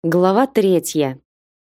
Глава 3.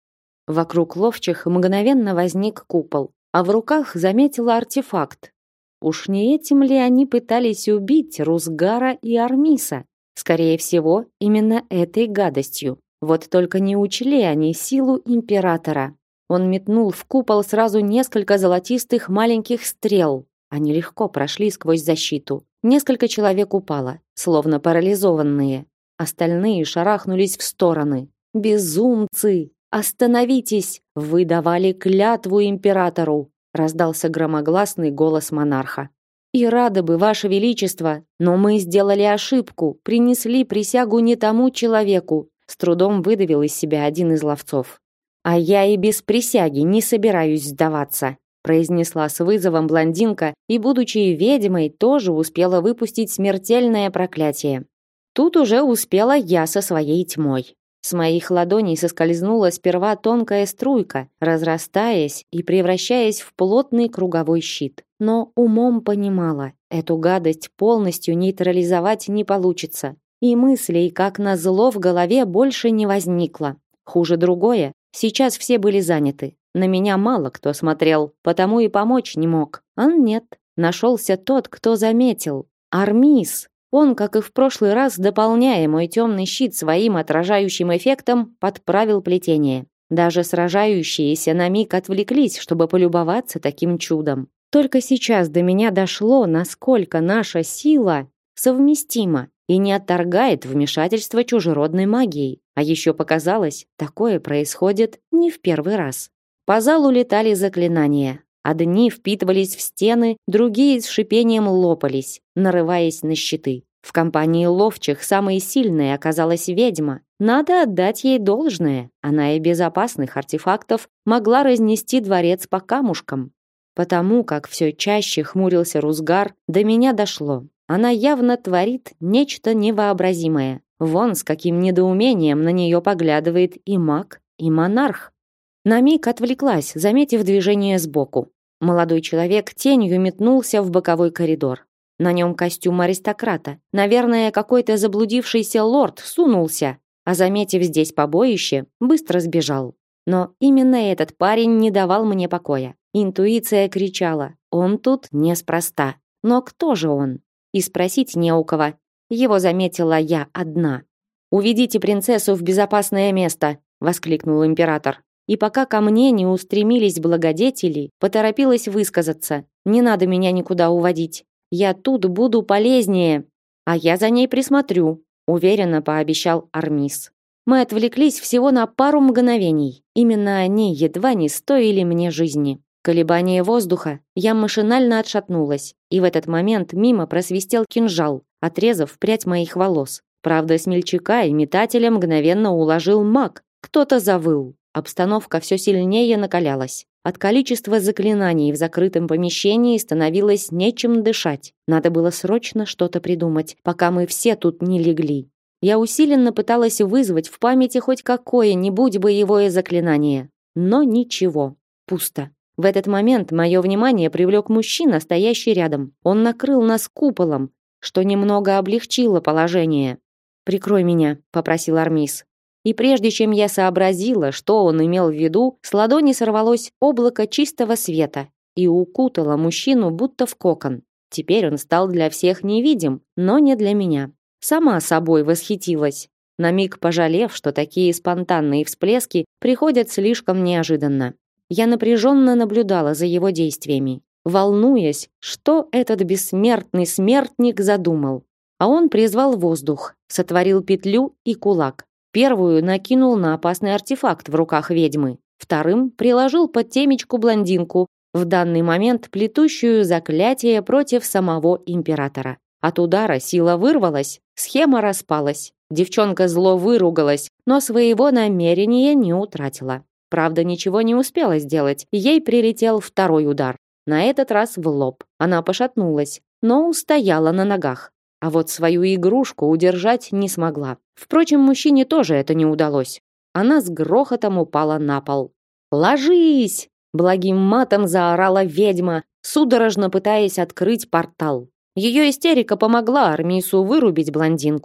Вокруг ловчих мгновенно возник купол, а в руках заметила артефакт. Уж не этим ли они пытались убить Рузгара и Армиса? Скорее всего, именно этой гадостью. Вот только не учли они силу императора. Он метнул в купол сразу несколько золотистых маленьких стрел. Они легко прошли сквозь защиту. Несколько человек упало, словно парализованные. Остальные шарахнулись в стороны. «Безумцы! Остановитесь! Вы давали клятву императору!» раздался громогласный голос монарха. «И рады бы, ваше величество, но мы сделали ошибку, принесли присягу не тому человеку», с трудом выдавил из себя один из ловцов. «А я и без присяги не собираюсь сдаваться», произнесла с вызовом блондинка и, будучи ведьмой, тоже успела выпустить смертельное проклятие. Тут уже успела я со своей тьмой. С моих ладоней соскользнула сперва тонкая струйка, разрастаясь и превращаясь в плотный круговой щит. Но умом понимала, эту гадость полностью нейтрализовать не получится. И мыслей, как назло, в голове больше не возникло. Хуже другое, сейчас все были заняты. На меня мало кто смотрел, потому и помочь не мог. А нет, нашелся тот, кто заметил. Армис. Он, как и в прошлый раз, дополняя мой темный щит своим отражающим эффектом, подправил плетение. Даже сражающиеся на миг отвлеклись, чтобы полюбоваться таким чудом. Только сейчас до меня дошло, насколько наша сила совместима и не отторгает вмешательство чужеродной магией. А еще показалось, такое происходит не в первый раз. По залу летали заклинания. Одни впитывались в стены, другие с шипением лопались, нарываясь на щиты. В компании ловчих самой сильной оказалась ведьма. Надо отдать ей должное. Она и без опасных артефактов могла разнести дворец по камушкам. Потому как все чаще хмурился Рузгар, до меня дошло. Она явно творит нечто невообразимое. Вон с каким недоумением на нее поглядывает и маг, и монарх. На миг отвлеклась, заметив движение сбоку. Молодой человек тенью метнулся в боковой коридор. На нем костюм аристократа. Наверное, какой-то заблудившийся лорд сунулся, а заметив здесь побоище, быстро сбежал. Но именно этот парень не давал мне покоя. Интуиция кричала: он тут неспроста. Но кто же он? И спросить не у кого. Его заметила я одна. «Уведите принцессу в безопасное место», — воскликнул император. И пока ко мне не устремились благодетели, поторопилась высказаться. «Не надо меня никуда уводить. Я тут буду полезнее, а я за ней присмотрю», уверенно пообещал Армис. Мы отвлеклись всего на пару мгновений. Именно они едва не стоили мне жизни. Колебание воздуха, я машинально отшатнулась, и в этот момент мимо просвистел кинжал, отрезав прядь моих волос. Правда, смельчака и метателя мгновенно уложил маг. Кто-то завыл. Обстановка все сильнее накалялась. От количества заклинаний в закрытом помещении становилось нечем дышать. Надо было срочно что-то придумать, пока мы все тут не легли. Я усиленно пыталась вызвать в памяти хоть какое-нибудь боевое заклинание. Но ничего. Пусто. В этот момент мое внимание привлек мужчина, стоящий рядом. Он накрыл нас куполом, что немного облегчило положение. «Прикрой меня», — попросил Армис. И прежде чем я сообразила, что он имел в виду, с ладони сорвалось облако чистого света и укутало мужчину будто в кокон. Теперь он стал для всех невидим, но не для меня. Сама собой восхитилась, на миг пожалев, что такие спонтанные всплески приходят слишком неожиданно. Я напряженно наблюдала за его действиями, волнуясь, что этот бессмертный смертник задумал. А он призвал воздух, сотворил петлю и кулак. Первую накинул на опасный артефакт в руках ведьмы, вторым приложил под темечку блондинку, в данный момент плетущую заклятие против самого императора. От удара сила вырвалась, схема распалась. Девчонка зло выругалась, но своего намерения не утратила. Правда, ничего не успела сделать, ей прилетел второй удар. На этот раз в лоб. Она пошатнулась, но устояла на ногах. А вот свою игрушку удержать не смогла. Впрочем, мужчине тоже это не удалось. Она с грохотом упала на пол. «Ложись!» – благим матом заорала ведьма, судорожно пытаясь открыть портал. Ее истерика помогла Армису вырубить блондинку.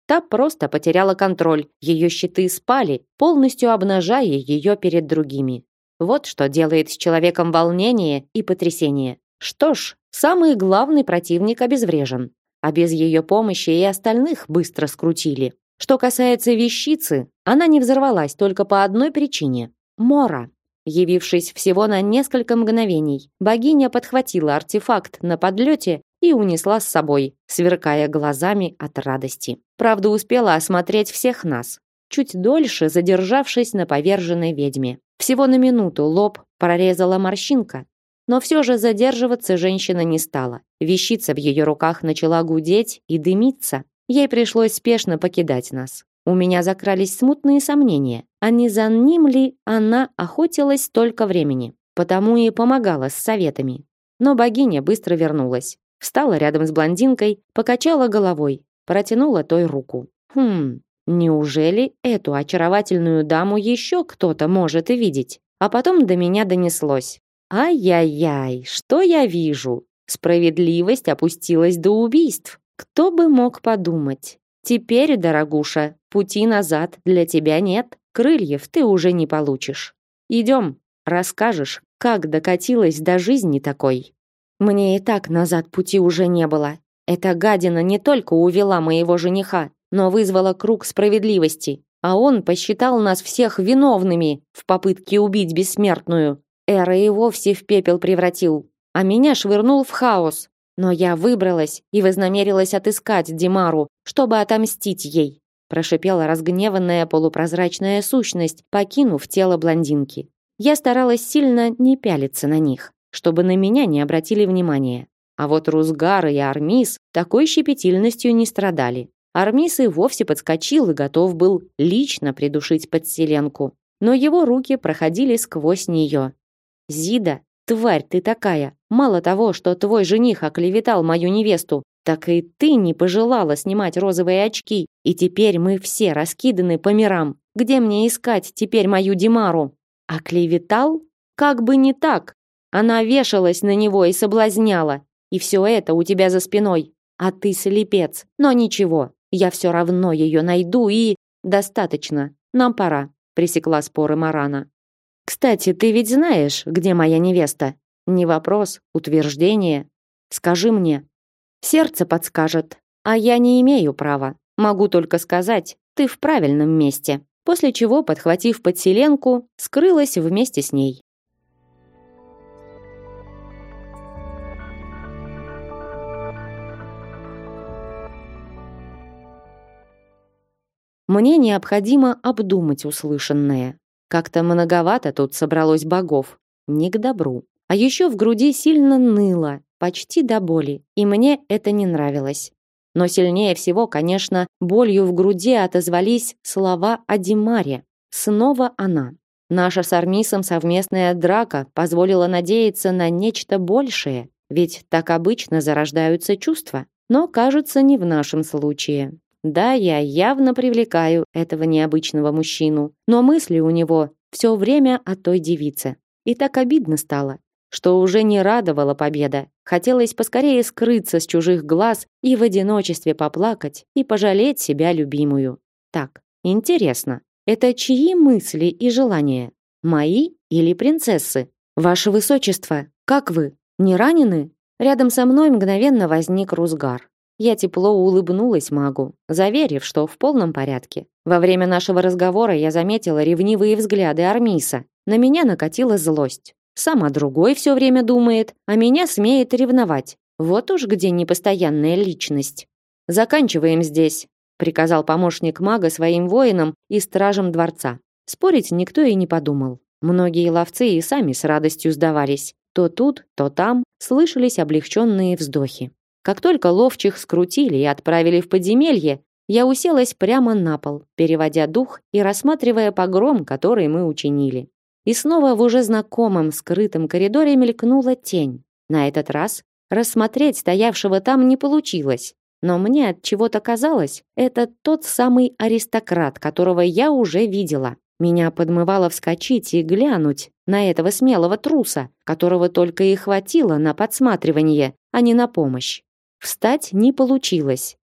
Та просто потеряла контроль, ее щиты спали, полностью обнажая ее перед другими. Вот что делает с человеком волнение и потрясение. Что ж, самый главный противник обезврежен, а без ее помощи и остальных быстро скрутили. Что касается вещицы, она не взорвалась только по одной причине – Мора. Явившись всего на несколько мгновений, богиня подхватила артефакт на подлете и унесла с собой, сверкая глазами от радости. Правда, успела осмотреть всех нас, чуть дольше задержавшись на поверженной ведьме. Всего на минуту лоб прорезала морщинка, но все же задерживаться женщина не стала. Вещица в ее руках начала гудеть и дымиться. Ей пришлось спешно покидать нас. У меня закрались смутные сомнения, а не за ним ли она охотилась столько времени, потому и помогала с советами. Но богиня быстро вернулась, встала рядом с блондинкой, покачала головой, протянула той руку. Неужели эту очаровательную даму еще кто-то может видеть? А потом до меня донеслось. Ай-яй-яй, что я вижу? Справедливость опустилась до убийств. Кто бы мог подумать? Теперь, дорогуша, пути назад для тебя нет. Крыльев ты уже не получишь. Идем, расскажешь, как докатилась до жизни такой. Мне и так назад пути уже не было. Эта гадина не только увела моего жениха, но вызвала круг справедливости, а он посчитал нас всех виновными в попытке убить бессмертную. Эра и вовсе в пепел превратил, а меня швырнул в хаос. Но я выбралась и вознамерилась отыскать Димару, чтобы отомстить ей, прошипела разгневанная полупрозрачная сущность, покинув тело блондинки. Я старалась сильно не пялиться на них, чтобы на меня не обратили внимания. А вот Рузгар и Армис такой щепетильностью не страдали. Армис и вовсе подскочил и готов был лично придушить подселенку, но его руки проходили сквозь нее. «Зида, тварь ты такая! Мало того, что твой жених оклеветал мою невесту, так и ты не пожелала снимать розовые очки, и теперь мы все раскиданы по мирам. Где мне искать теперь мою Димару?» «Оклеветал? Как бы не так! Она вешалась на него и соблазняла, и все это у тебя за спиной. А ты слепец, но ничего, я все равно ее найду и... Достаточно, нам пора», пресекла споры Марана. «Кстати, ты ведь знаешь, где моя невеста?» Не вопрос, утверждение. Скажи мне. Сердце подскажет, а я не имею права. Могу только сказать, ты в правильном месте. После чего, подхватив подселенку, скрылась вместе с ней. Мне необходимо обдумать услышанное. Как-то многовато тут собралось богов. Не к добру. А еще в груди сильно ныло, почти до боли, и мне это не нравилось. Но сильнее всего, конечно, болью в груди отозвались слова о Димаре. Снова она. Наша с Армисом совместная драка позволила надеяться на нечто большее, ведь так обычно зарождаются чувства. Но, кажется, не в нашем случае. Да, я явно привлекаю этого необычного мужчину, но мысли у него все время о той девице. И так обидно стало, что уже не радовала победа. Хотелось поскорее скрыться с чужих глаз и в одиночестве поплакать и пожалеть себя любимую. Так, интересно, это чьи мысли и желания? Мои или принцессы? Ваше высочество, как вы? Не ранены? Рядом со мной мгновенно возник Рузгар. Я тепло улыбнулась магу, заверив, что в полном порядке. Во время нашего разговора я заметила ревнивые взгляды Армиса. На меня накатила злость. Сама другой все время думает, а меня смеет ревновать. Вот уж где непостоянная личность. «Заканчиваем здесь», — приказал помощник мага своим воинам и стражам дворца. Спорить никто и не подумал. Многие ловцы и сами с радостью сдавались. То тут, то там слышались облегченные вздохи. Как только ловчих скрутили и отправили в подземелье, я уселась прямо на пол, переводя дух и рассматривая погром, который мы учинили. И снова в уже знакомом скрытом коридоре мелькнула тень. На этот раз рассмотреть стоявшего там не получилось, но мне от чего-то казалось, это тот самый аристократ, которого я уже видела. Меня подмывало вскочить и глянуть на этого смелого труса, которого только и хватило на подсматривание, а не на помощь. Встать не получилось.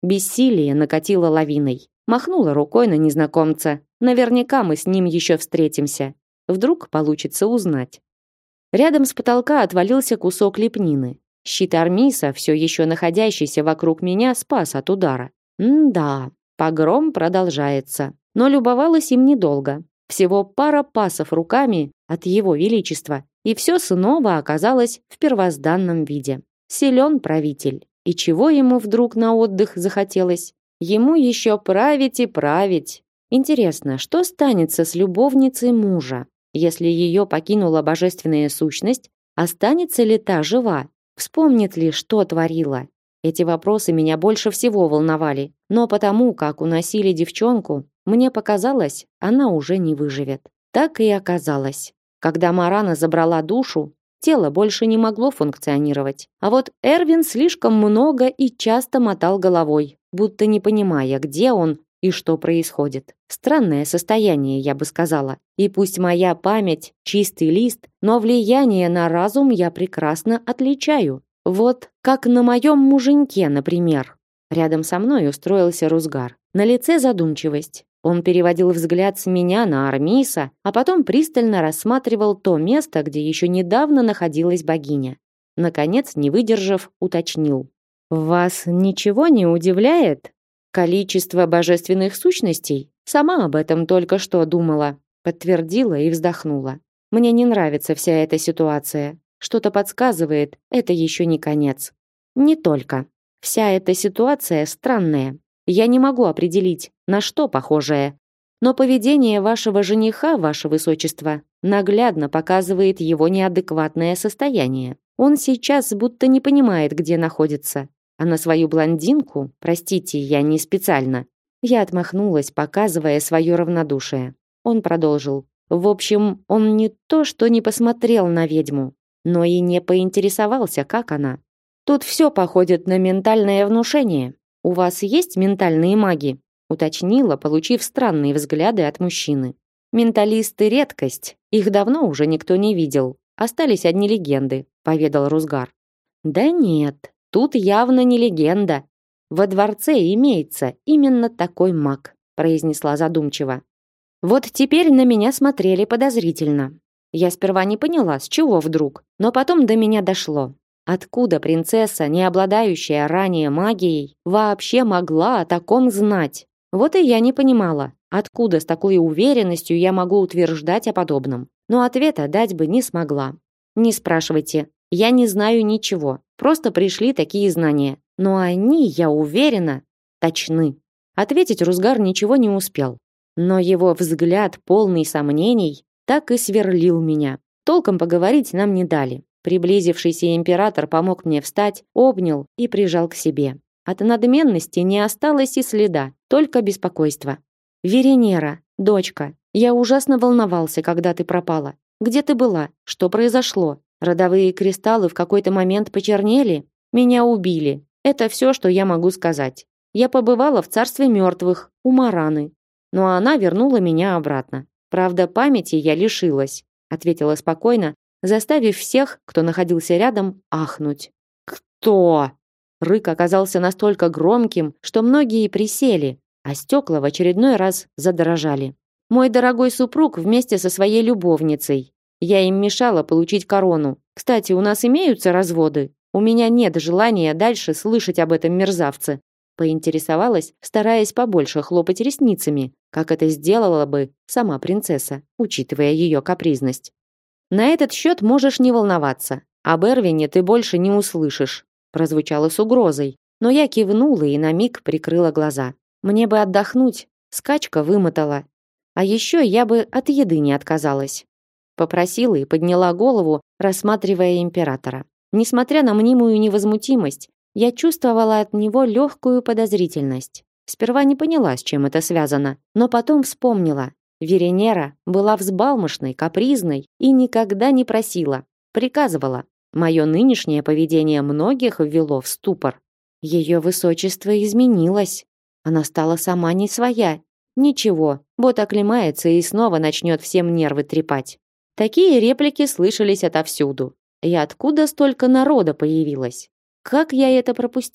Бессилие накатило лавиной. Махнула рукой на незнакомца. Наверняка мы с ним еще встретимся. Вдруг получится узнать. Рядом с потолка отвалился кусок лепнины. Щит Армиса, все еще находящийся вокруг меня, спас от удара. Да, погром продолжается. Но любовалась им недолго. Всего пара пасов руками от его величества, и все снова оказалось в первозданном виде. Силен правитель. И чего ему вдруг на отдых захотелось? Ему еще править и править. Интересно, что станется с любовницей мужа? Если ее покинула божественная сущность, останется ли та жива? Вспомнит ли, что творила? Эти вопросы меня больше всего волновали, но потому, как уносили девчонку, мне показалось, она уже не выживет. Так и оказалось. Когда Марана забрала душу, тело больше не могло функционировать. А вот Эрвин слишком много и часто мотал головой, будто не понимая, где он и что происходит. Странное состояние, я бы сказала. И пусть моя память чистый лист, но влияние на разум я прекрасно отличаю. Вот как на моем муженьке, например. Рядом со мной устроился Рузгар. На лице задумчивость. Он переводил взгляд с меня на Армиса, а потом пристально рассматривал то место, где еще недавно находилась богиня. Наконец, не выдержав, уточнил. «Вас ничего не удивляет? Количество божественных сущностей? Сама об этом только что думала», подтвердила и вздохнула. «Мне не нравится вся эта ситуация. Что-то подсказывает, это еще не конец. Не только. Вся эта ситуация странная. Я не могу определить, на что похожее. Но поведение вашего жениха, ваше высочество, наглядно показывает его неадекватное состояние. Он сейчас будто не понимает, где находится. А на свою блондинку, простите, я не специально». Я отмахнулась, показывая свое равнодушие. Он продолжил. В общем, он не то, что не посмотрел на ведьму, но и не поинтересовался, как она. Тут все походит на ментальное внушение. У вас есть ментальные маги? Уточнила, получив странные взгляды от мужчины. Менталисты редкость, их давно уже никто не видел. Остались одни легенды, поведал Рузгар. Да нет, тут явно не легенда. Во дворце имеется именно такой маг, произнесла задумчиво. Вот теперь на меня смотрели подозрительно. Я сперва не поняла, с чего вдруг, но потом до меня дошло. Откуда принцесса, не обладающая ранее магией, вообще могла о таком знать? Вот и я не понимала, откуда с такой уверенностью я могу утверждать о подобном. Но ответа дать бы не смогла. Не спрашивайте, я не знаю ничего, просто пришли такие знания. Но они, я уверена, точны. Ответить Рузгар ничего не успел. Но его взгляд, полный сомнений, так и сверлил меня. Толком поговорить нам не дали. Приблизившийся император помог мне встать, обнял и прижал к себе. От надменности не осталось и следа, только беспокойство. «Веренера, дочка, я ужасно волновался, когда ты пропала. Где ты была? Что произошло? Родовые кристаллы в какой-то момент почернели? Меня убили. Это все, что я могу сказать. Я побывала в царстве мертвых, у Мараны. Но она вернула меня обратно. Правда, памяти я лишилась», ответила спокойно, заставив всех, кто находился рядом, ахнуть. «Кто?» Рык оказался настолько громким, что многие присели, а стекла в очередной раз задрожали. «Мой дорогой супруг вместе со своей любовницей. Я им мешала получить корону. Кстати, у нас имеются разводы? У меня нет желания дальше слышать об этом мерзавце», поинтересовалась, стараясь побольше хлопать ресницами, как это сделала бы сама принцесса, учитывая ее капризность. «На этот счет можешь не волноваться. Об Эрвине ты больше не услышишь», прозвучало с угрозой, но я кивнула и на миг прикрыла глаза. Мне бы отдохнуть, скачка вымотала. А еще я бы от еды не отказалась. Попросила и подняла голову, рассматривая императора. Несмотря на мнимую невозмутимость, я чувствовала от него легкую подозрительность. Сперва не поняла, с чем это связано, но потом вспомнила. Веренера была взбалмошной, капризной и никогда не просила, приказывала. Мое нынешнее поведение многих ввело в ступор. Ее высочество изменилось. Она стала сама не своя. Ничего, вот оклемается и снова начнет всем нервы трепать. Такие реплики слышались отовсюду. И откуда столько народа появилось? Как я это пропустила?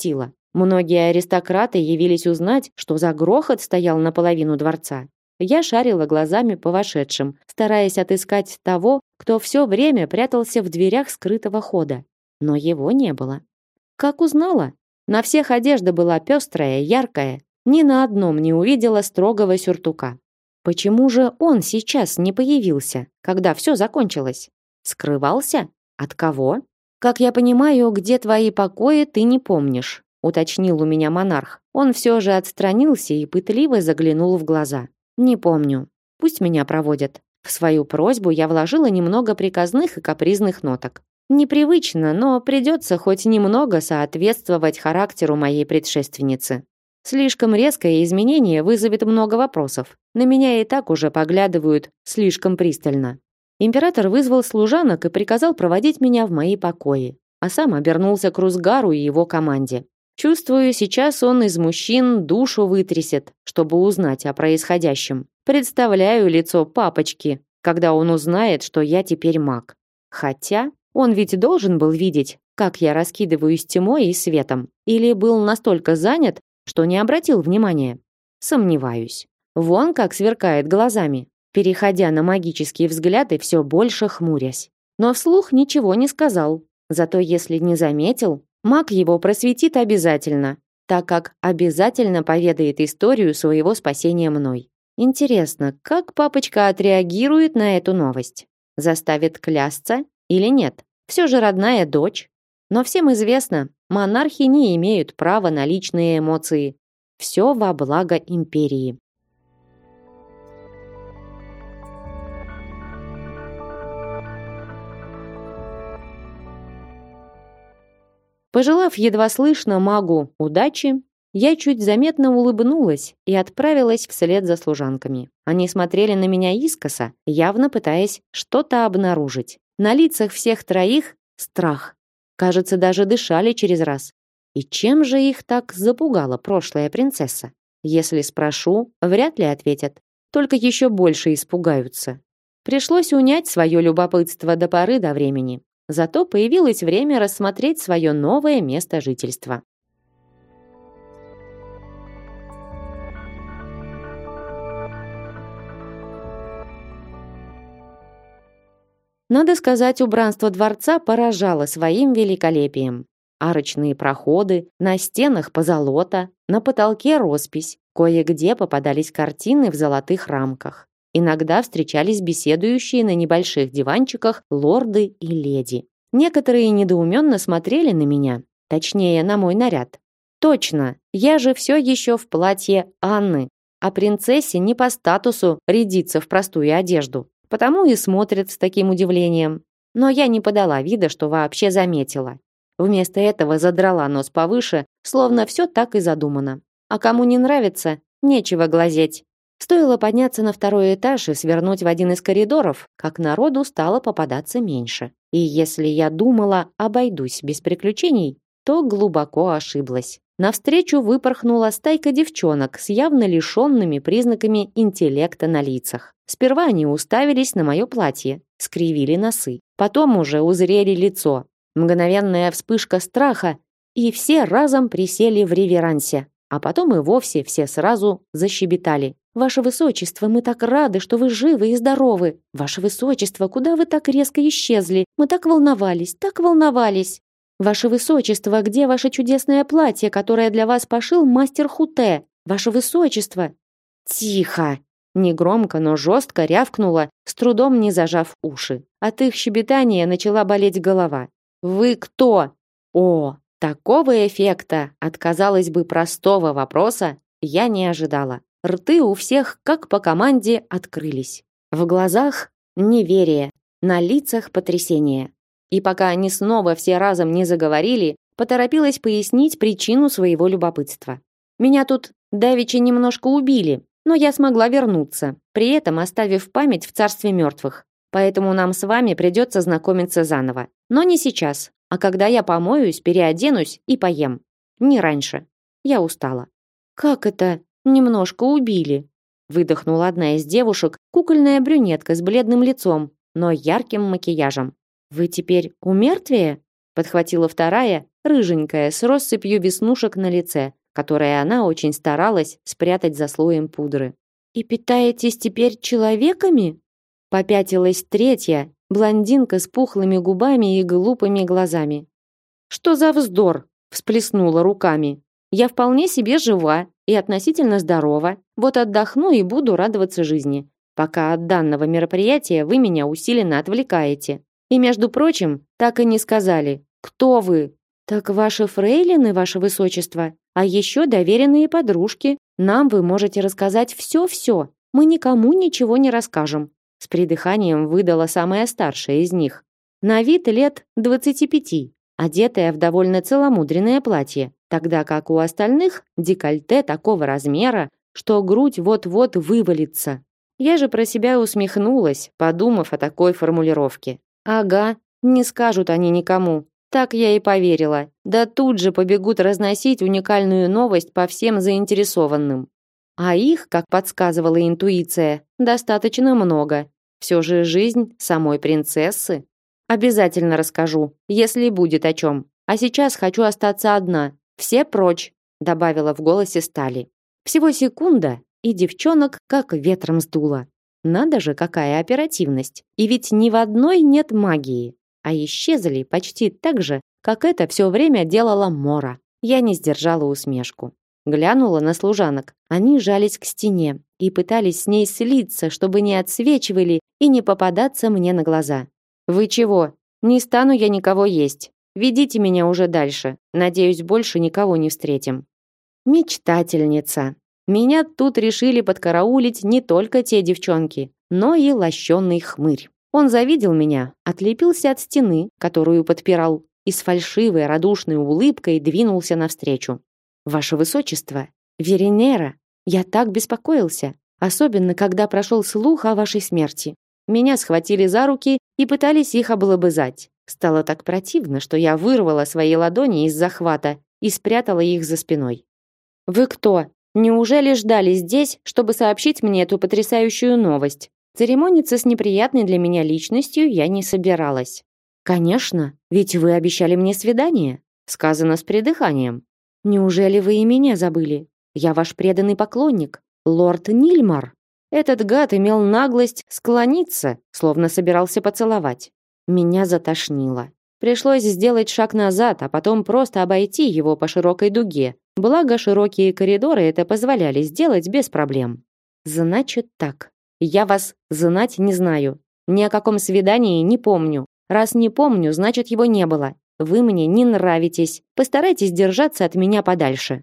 Многие аристократы явились узнать, что за грохот стоял наполовину дворца. Я шарила глазами по вошедшим, стараясь отыскать того, кто все время прятался в дверях скрытого хода. Но его не было. Как узнала? На всех одежда была пестрая, яркая. Ни на одном не увидела строгого сюртука. Почему же он сейчас не появился, когда все закончилось? Скрывался? От кого? Как я понимаю, где твои покои, ты не помнишь, уточнил у меня монарх. Он все же отстранился и пытливо заглянул в глаза. Не помню. Пусть меня проводят. В свою просьбу я вложила немного приказных и капризных ноток. Непривычно, но придется хоть немного соответствовать характеру моей предшественницы. Слишком резкое изменение вызовет много вопросов. На меня и так уже поглядывают слишком пристально. Император вызвал служанок и приказал проводить меня в мои покои, а сам обернулся к Рузгару и его команде. Чувствую, сейчас он из мужчин душу вытрясет, чтобы узнать о происходящем. Представляю лицо папочки, когда он узнает, что я теперь маг. Хотя он ведь должен был видеть, как я раскидываюсь тьмой и светом, или был настолько занят, что не обратил внимания. Сомневаюсь. Вон как сверкает глазами, переходя на магические взгляды, все больше хмурясь. Но вслух ничего не сказал. Зато если не заметил, маг его просветит обязательно, так как обязательно поведает историю своего спасения мной. Интересно, как папочка отреагирует на эту новость? Заставит клясться или нет? Все же родная дочь. Но всем известно, монархи не имеют права на личные эмоции. Все во благо империи. Пожелав едва слышно магу удачи, я чуть заметно улыбнулась и отправилась вслед за служанками. Они смотрели на меня искоса, явно пытаясь что-то обнаружить. На лицах всех троих страх. Кажется, даже дышали через раз. И чем же их так запугала прошлая принцесса? Если спрошу, вряд ли ответят. Только еще больше испугаются. Пришлось унять свое любопытство до поры до времени. Зато появилось время рассмотреть свое новое место жительства. Надо сказать, убранство дворца поражало своим великолепием. Арочные проходы, на стенах позолота, на потолке роспись, кое-где попадались картины в золотых рамках. Иногда встречались беседующие на небольших диванчиках лорды и леди. Некоторые недоуменно смотрели на меня, точнее, на мой наряд. Точно, я же все еще в платье Анны, а принцессе не по статусу рядиться в простую одежду. Потому и смотрят с таким удивлением. Но я не подала вида, что вообще заметила. Вместо этого задрала нос повыше, словно все так и задумано. А кому не нравится, нечего глазеть. Стоило подняться на второй этаж и свернуть в один из коридоров, как народу стало попадаться меньше. И если я думала, обойдусь без приключений, то глубоко ошиблась. Навстречу выпорхнула стайка девчонок с явно лишенными признаками интеллекта на лицах. Сперва они уставились на мое платье, скривили носы. Потом уже узрели лицо. Мгновенная вспышка страха, и все разом присели в реверансе. А потом и вовсе все сразу защебетали. «Ваше Высочество, мы так рады, что вы живы и здоровы! Ваше Высочество, куда вы так резко исчезли? Мы так волновались, так волновались! Ваше Высочество, где ваше чудесное платье, которое для вас пошил мастер Хуте? Ваше Высочество!» «Тихо!» Негромко, но жестко рявкнула, с трудом не зажав уши. От их щебетания начала болеть голова. «Вы кто?» О, такого эффекта от, казалось бы, простого вопроса я не ожидала. Рты у всех, как по команде, открылись. В глазах неверие, на лицах потрясение. И пока они снова все разом не заговорили, поторопилась пояснить причину своего любопытства. Меня тут давеча немножко убили, но я смогла вернуться, при этом оставив память в царстве мертвых. Поэтому нам с вами придется знакомиться заново. Но не сейчас, а когда я помоюсь, переоденусь и поем. Не раньше. Я устала. «Как это немножко убили?» Выдохнула одна из девушек, кукольная брюнетка с бледным лицом, но ярким макияжем. «Вы теперь у мертвия?» подхватила вторая, рыженькая, с россыпью веснушек на лице, которые она очень старалась спрятать за слоем пудры. «И питаетесь теперь человеками?» Попятилась третья, блондинка с пухлыми губами и глупыми глазами. «Что за вздор?» – всплеснула руками. «Я вполне себе жива и относительно здорова. Вот отдохну и буду радоваться жизни, пока от данного мероприятия вы меня усиленно отвлекаете. И, между прочим, так и не сказали, кто вы?» «Так ваши фрейлины, ваше высочество, а еще доверенные подружки. Нам вы можете рассказать все-все. Мы никому ничего не расскажем». С придыханием выдала самая старшая из них. На вид лет 25, одетая в довольно целомудренное платье, тогда как у остальных декольте такого размера, что грудь вот-вот вывалится. Я же про себя усмехнулась, подумав о такой формулировке. Ага, не скажут они никому. Так я и поверила. Да тут же побегут разносить уникальную новость по всем заинтересованным. А их, как подсказывала интуиция, достаточно много. Все же жизнь самой принцессы. Обязательно расскажу, если будет о чем. А сейчас хочу остаться одна. Все прочь, добавила в голосе Стали. Всего секунда, и девчонок как ветром сдуло. Надо же, какая оперативность. И ведь ни в одной нет магии. А исчезли почти так же, как это все время делала Мора. Я не сдержала усмешку. Глянула на служанок. Они жались к стене и пытались с ней слиться, чтобы не отсвечивали и не попадаться мне на глаза. «Вы чего? Не стану я никого есть. Ведите меня уже дальше. Надеюсь, больше никого не встретим». Мечтательница. Меня тут решили подкараулить не только те девчонки, но и лощеный хмырь. Он завидел меня, отлепился от стены, которую подпирал, и с фальшивой радушной улыбкой двинулся навстречу. «Ваше высочество, Веринера, я так беспокоился, особенно когда прошел слух о вашей смерти. Меня схватили за руки и пытались их облобызать. Стало так противно, что я вырвала свои ладони из захвата и спрятала их за спиной. Вы кто? Неужели ждали здесь, чтобы сообщить мне эту потрясающую новость? Церемониться с неприятной для меня личностью я не собиралась. Конечно, ведь вы обещали мне свидание, сказано с придыханием. Неужели вы и меня забыли? Я ваш преданный поклонник, лорд Нильмар. Этот гад имел наглость склониться, словно собирался поцеловать. Меня затошнило. Пришлось сделать шаг назад, а потом просто обойти его по широкой дуге. Благо, широкие коридоры это позволяли сделать без проблем. Значит так. Я вас знать не знаю. Ни о каком свидании не помню. Раз не помню, значит его не было. Вы мне не нравитесь. Постарайтесь держаться от меня подальше.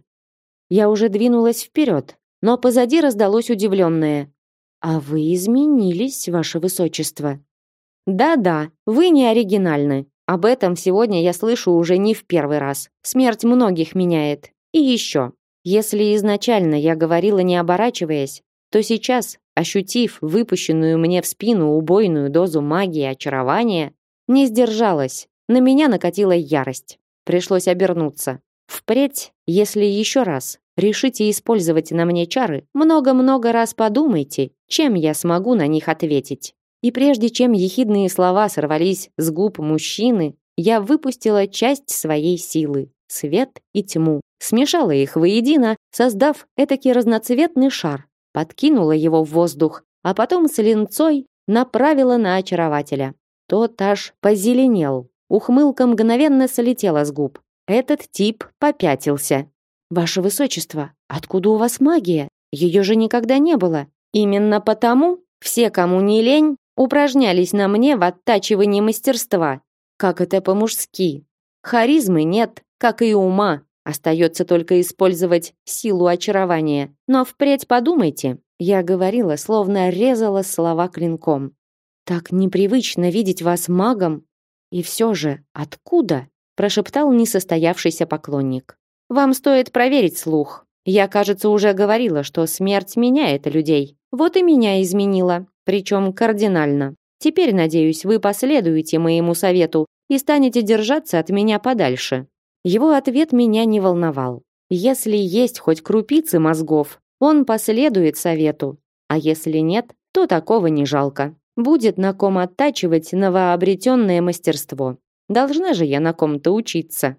Я уже двинулась вперед, но позади раздалось удивленное: «А вы изменились, ваше высочество». «Да-да, вы не оригинальны. Об этом сегодня я слышу уже не в первый раз. Смерть многих меняет. И еще. Если изначально я говорила не оборачиваясь, то сейчас, ощутив выпущенную мне в спину убойную дозу магии очарования, не сдержалась. На меня накатила ярость. Пришлось обернуться. Впредь, если еще раз решите использовать на мне чары, много-много раз подумайте, чем я смогу на них ответить. И прежде чем ехидные слова сорвались с губ мужчины, я выпустила часть своей силы, свет и тьму, смешала их воедино, создав этакий разноцветный шар, подкинула его в воздух, а потом с линцой направила на очарователя. Тот аж позеленел, ухмылка мгновенно слетела с губ. Этот тип попятился. «Ваше высочество, откуда у вас магия? Ее же никогда не было. Именно потому все, кому не лень, упражнялись на мне в оттачивании мастерства. Как это по-мужски. Харизмы нет, как и ума. Остается только использовать силу очарования. Но впредь подумайте». Я говорила, словно резала слова клинком. «Так непривычно видеть вас магом. И все же, откуда?» прошептал несостоявшийся поклонник. «Вам стоит проверить слух. Я, кажется, уже говорила, что смерть меняет людей. Вот и меня изменила, причем кардинально. Теперь, надеюсь, вы последуете моему совету и станете держаться от меня подальше». Его ответ меня не волновал. Если есть хоть крупицы мозгов, он последует совету. А если нет, то такого не жалко. Будет на ком оттачивать новообретенное мастерство. Должна же я на ком-то учиться.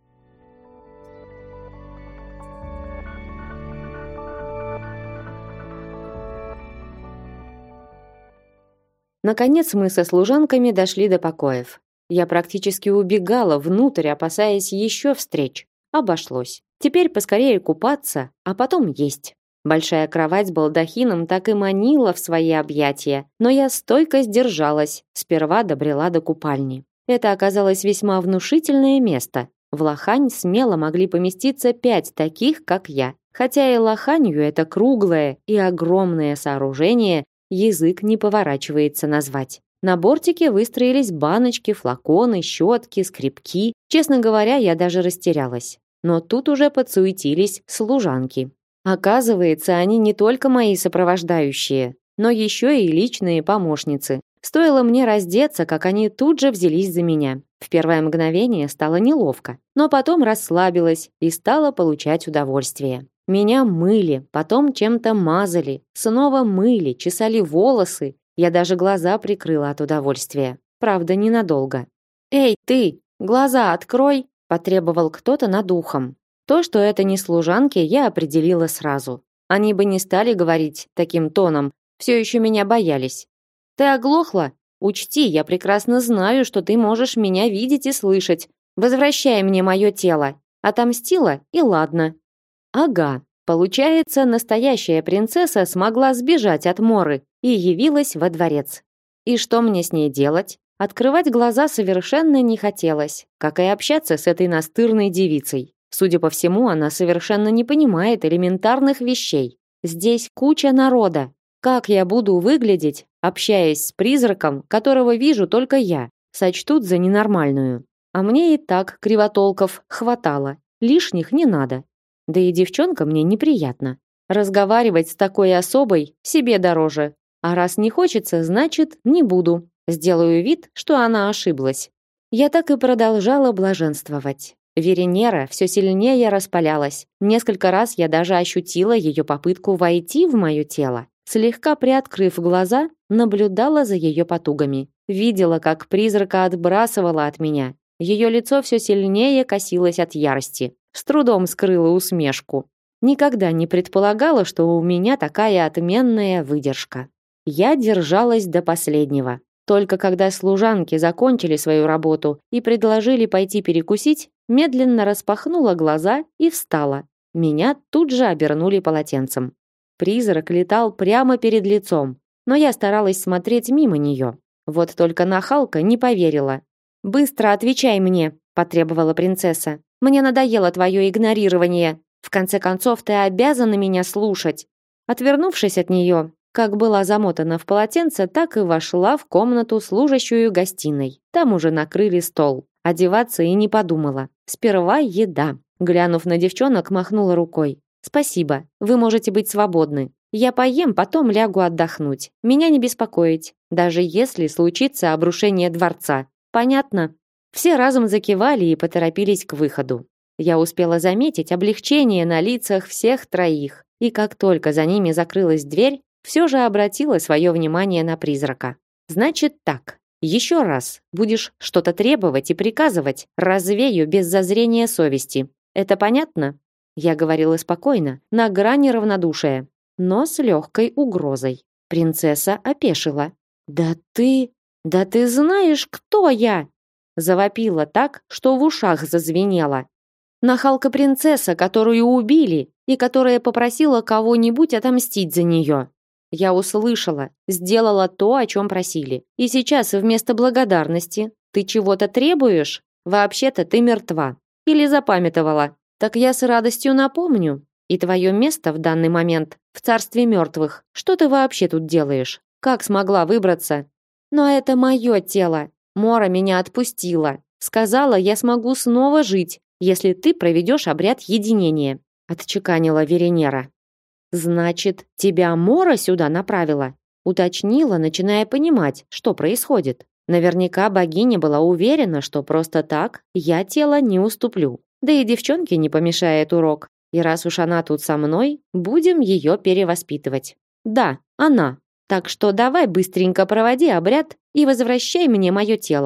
Наконец мы со служанками дошли до покоев. Я практически убегала внутрь, опасаясь еще встреч. Обошлось. Теперь поскорее купаться, а потом есть. Большая кровать с балдахином так и манила в свои объятия, но я стойко сдержалась, сперва добрела до купальни. Это оказалось весьма внушительное место. В лохань смело могли поместиться 5 таких, как я. Хотя и лоханью это круглое и огромное сооружение язык не поворачивается назвать. На бортике выстроились баночки, флаконы, щетки, скребки. Честно говоря, я даже растерялась. Но тут уже подсуетились служанки. Оказывается, они не только мои сопровождающие, но еще и личные помощницы. Стоило мне раздеться, как они тут же взялись за меня. В первое мгновение стало неловко, но потом расслабилась и стала получать удовольствие. Меня мыли, потом чем-то мазали, снова мыли, чесали волосы. Я даже глаза прикрыла от удовольствия. Правда, ненадолго. «Эй, ты, глаза открой!» – потребовал кто-то над ухом. То, что это не служанки, я определила сразу. Они бы не стали говорить таким тоном, все еще меня боялись. «Ты оглохла? Учти, я прекрасно знаю, что ты можешь меня видеть и слышать. Возвращай мне мое тело. Отомстила, и ладно». Ага, получается, настоящая принцесса смогла сбежать от Моры и явилась во дворец. И что мне с ней делать? Открывать глаза совершенно не хотелось, как и общаться с этой настырной девицей. Судя по всему, она совершенно не понимает элементарных вещей. Здесь куча народа. Как я буду выглядеть, общаясь с призраком, которого вижу только я? Сочтут за ненормальную. А мне и так кривотолков хватало. Лишних не надо. Да и девчонка мне неприятна. Разговаривать с такой особой себе дороже. А раз не хочется, значит, не буду. Сделаю вид, что она ошиблась. Я так и продолжала блаженствовать. Веренера все сильнее распалялась. Несколько раз я даже ощутила ее попытку войти в мое тело. Слегка приоткрыв глаза, наблюдала за ее потугами. Видела, как призрака отбрасывала от меня. Ее лицо все сильнее косилось от ярости. С трудом скрыла усмешку. Никогда не предполагала, что у меня такая отменная выдержка. Я держалась до последнего. Только когда служанки закончили свою работу и предложили пойти перекусить, медленно распахнула глаза и встала. Меня тут же обернули полотенцем. Призрак летал прямо перед лицом, но я старалась смотреть мимо нее. Вот только нахалка не поверила. «Быстро отвечай мне», – потребовала принцесса. «Мне надоело твое игнорирование. В конце концов, ты обязана меня слушать». Отвернувшись от нее, как была замотана в полотенце, так и вошла в комнату, служащую гостиной. Там уже накрыли стол. Одеваться и не подумала. Сперва еда. Глянув на девчонок, махнула рукой. «Спасибо, вы можете быть свободны. Я поем, потом лягу отдохнуть. Меня не беспокоить, даже если случится обрушение дворца. Понятно?» Все разом закивали и поторопились к выходу. Я успела заметить облегчение на лицах всех троих, и как только за ними закрылась дверь, все же обратила свое внимание на призрака. «Значит так, еще раз будешь что-то требовать и приказывать, развею без зазрения совести. Это понятно?» Я говорила спокойно, на грани равнодушия, но с легкой угрозой. Принцесса опешила. «Да ты знаешь, кто я?» Завопила так, что в ушах зазвенело. «Нахалка-принцесса, которую убили и которая попросила кого-нибудь отомстить за нее». Я услышала, сделала то, о чем просили. И сейчас вместо благодарности ты чего-то требуешь? Вообще-то ты мертва. Или запамятовала. Так я с радостью напомню. И твое место в данный момент в царстве мертвых. Что ты вообще тут делаешь? Как смогла выбраться? Но это мое тело. Мора меня отпустила. Сказала, я смогу снова жить, если ты проведешь обряд единения. Отчеканила Веренера. «Значит, тебя Мора сюда направила?» Уточнила, начиная понимать, что происходит. Наверняка богиня была уверена, что просто так я тело не уступлю. Да и девчонке не помешает урок. И раз уж она тут со мной, будем ее перевоспитывать. Да, она. Так что давай быстренько проводи обряд и возвращай мне мое тело.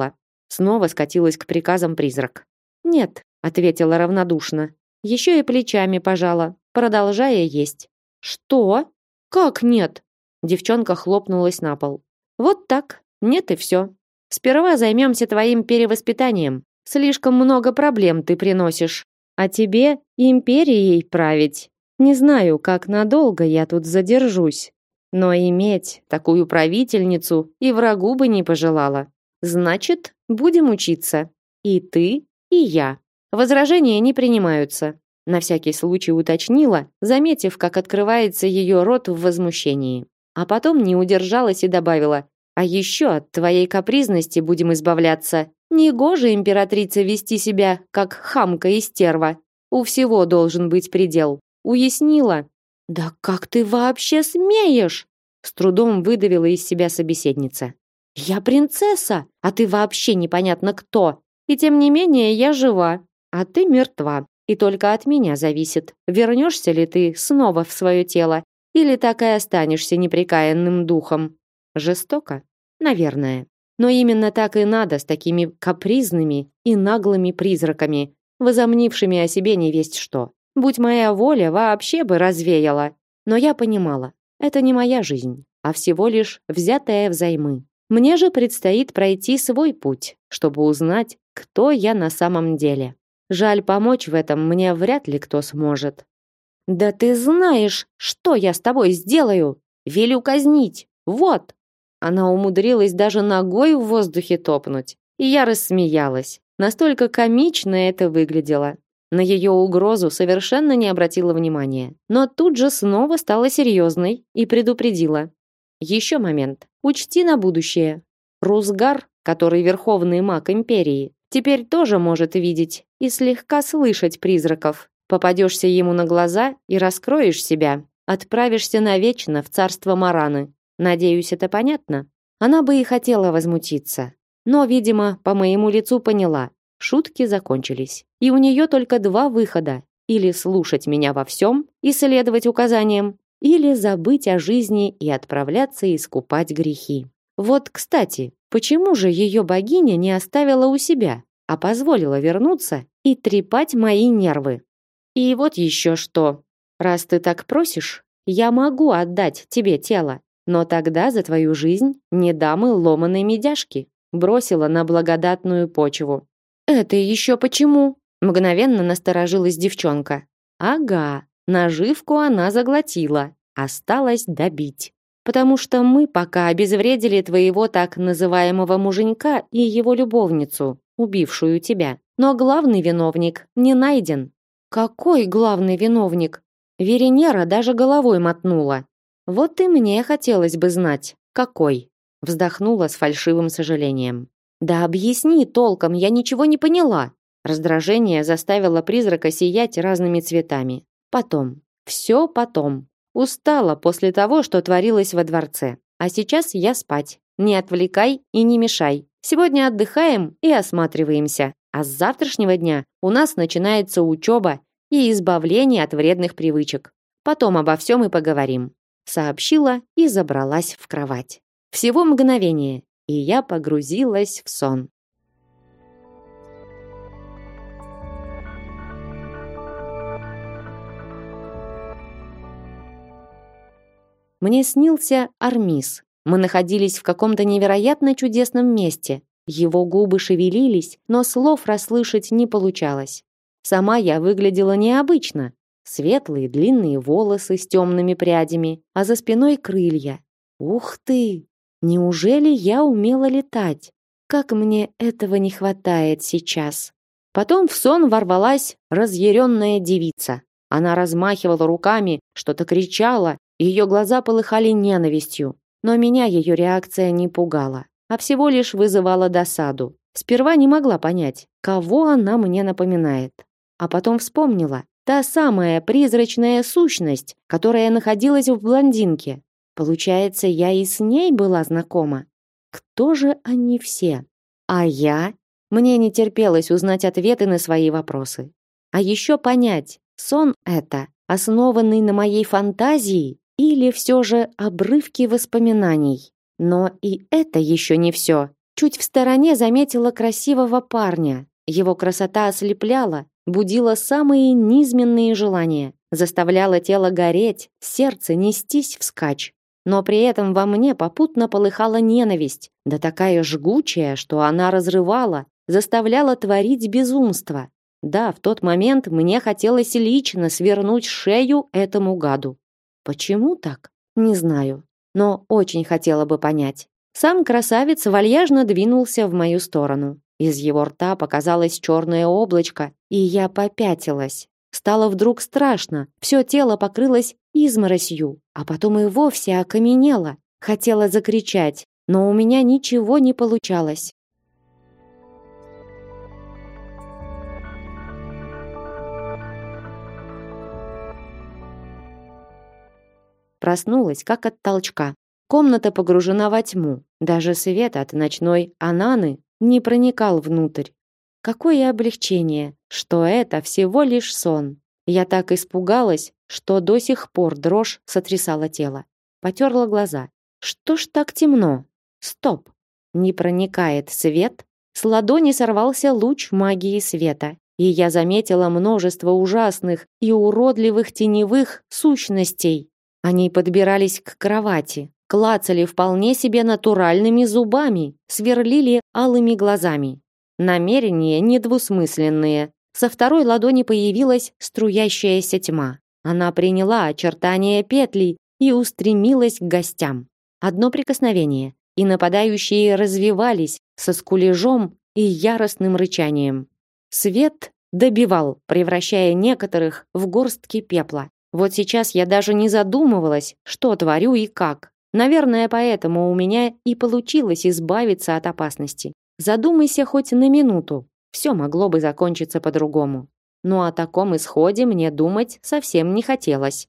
Снова скатилась к приказам призрак. Нет, ответила равнодушно. Еще и плечами пожала, продолжая есть. Что? Как нет? Девчонка хлопнулась на пол. Вот так. Нет и все. Сперва займемся твоим перевоспитанием. Слишком много проблем ты приносишь. А тебе империей править. Не знаю, как надолго я тут задержусь. Но иметь такую правительницу и врагу бы не пожелала. Значит, будем учиться. И ты, и я. Возражения не принимаются. На всякий случай уточнила, заметив, как открывается ее рот в возмущении. А потом не удержалась и добавила: а еще от твоей капризности будем избавляться. Негоже императрице вести себя, как хамка и стерва. У всего должен быть предел. Уяснила? Да как ты вообще смеешь? С трудом выдавила из себя собеседница. Я принцесса, а ты вообще непонятно кто. И тем не менее я жива, а ты мертва. И только от меня зависит, вернешься ли ты снова в свое тело, или так и останешься непрекаянным духом. Жестоко? Наверное. Но именно так и надо с такими капризными и наглыми призраками, возомнившими о себе невесть что. Будь моя воля, вообще бы развеяла. Но я понимала, это не моя жизнь, а всего лишь взятая взаймы. Мне же предстоит пройти свой путь, чтобы узнать, кто я на самом деле. Жаль, помочь в этом мне вряд ли кто сможет. Да ты знаешь, что я с тобой сделаю? Велю казнить. Вот. Она умудрилась даже ногой в воздухе топнуть. И я рассмеялась. Настолько комично это выглядело. На ее угрозу совершенно не обратила внимания. Но тут же снова стала серьезной и предупредила. Еще момент. Учти на будущее. Рузгар, который верховный маг империи, теперь тоже может видеть и слегка слышать призраков. Попадешься ему на глаза и раскроешь себя. Отправишься навечно в царство Мараны. Надеюсь, это понятно? Она бы и хотела возмутиться. Но, видимо, по моему лицу поняла. Шутки закончились. И у нее только два выхода. Или слушать меня во всем и следовать указаниям, или забыть о жизни и отправляться искупать грехи. Вот, кстати, почему же ее богиня не оставила у себя, а позволила вернуться и трепать мои нервы? И вот еще что. Раз ты так просишь, я могу отдать тебе тело, но тогда за твою жизнь не дам и ломаной медяшки. Бросила на благодатную почву. Это еще почему? Мгновенно насторожилась девчонка. Ага, наживку она заглотила. Осталось добить. Потому что мы пока обезвредили твоего так называемого муженька и его любовницу, убившую тебя. Но главный виновник не найден. Какой главный виновник? Веренера даже головой мотнула. Вот и мне хотелось бы знать, какой. Вздохнула с фальшивым сожалением. Да объясни толком, я ничего не поняла. Раздражение заставило призрака сиять разными цветами. Потом. Все потом. Устала после того, что творилось во дворце. А сейчас я спать. Не отвлекай и не мешай. Сегодня отдыхаем и осматриваемся. А с завтрашнего дня у нас начинается учеба и избавление от вредных привычек. Потом обо всем и поговорим. Сообщила и забралась в кровать. Всего мгновение, и я погрузилась в сон. Мне снился Армис. Мы находились в каком-то невероятно чудесном месте. Его губы шевелились, но слов расслышать не получалось. Сама я выглядела необычно. Светлые длинные волосы с темными прядями, а за спиной крылья. Ух ты! Неужели я умела летать? Как мне этого не хватает сейчас? Потом в сон ворвалась разъяренная девица. Она размахивала руками, что-то кричала, ее глаза полыхали ненавистью. Но меня ее реакция не пугала, а всего лишь вызывала досаду. Сперва не могла понять, кого она мне напоминает. А потом вспомнила. Та самая призрачная сущность, которая находилась в блондинке. Получается, я и с ней была знакома. Кто же они все? А я? Мне не терпелось узнать ответы на свои вопросы. А еще понять, сон это, основанный на моей фантазии, или все же обрывки воспоминаний. Но и это еще не все. Чуть в стороне заметила красивого парня. Его красота ослепляла, будила самые низменные желания, заставляла тело гореть, сердце нестись вскачь. Но при этом во мне попутно полыхала ненависть, да такая жгучая, что она разрывала, заставляла творить безумство. Да, в тот момент мне хотелось лично свернуть шею этому гаду. Почему так? Не знаю, но очень хотела бы понять. Сам красавец вальяжно двинулся в мою сторону. Из его рта показалось черное облачко, и я попятилась. Стало вдруг страшно, все тело покрылось изморосью, а потом и вовсе окаменело. Хотела закричать, но у меня ничего не получалось. Проснулась, как от толчка. Комната погружена во тьму. Даже свет от ночной ананы не проникал внутрь. Какое облегчение, что это всего лишь сон. Я так испугалась, что до сих пор дрожь сотрясала тело. Потерла глаза. Что ж так темно? Стоп. Не проникает свет. С ладони сорвался луч магии света, и я заметила множество ужасных и уродливых теневых сущностей. Они подбирались к кровати, клацали вполне себе натуральными зубами, сверлили алыми глазами. Намерения недвусмысленные. Со второй ладони появилась струящаяся тьма. Она приняла очертания петлей и устремилась к гостям. Одно прикосновение, и нападающие развивались со скулежом и яростным рычанием. Свет добивал, превращая некоторых в горстки пепла. Вот сейчас я даже не задумывалась, что творю и как. Наверное, поэтому у меня и получилось избавиться от опасности. Задумайся хоть на минуту. Все могло бы закончиться по-другому. Но о таком исходе мне думать совсем не хотелось.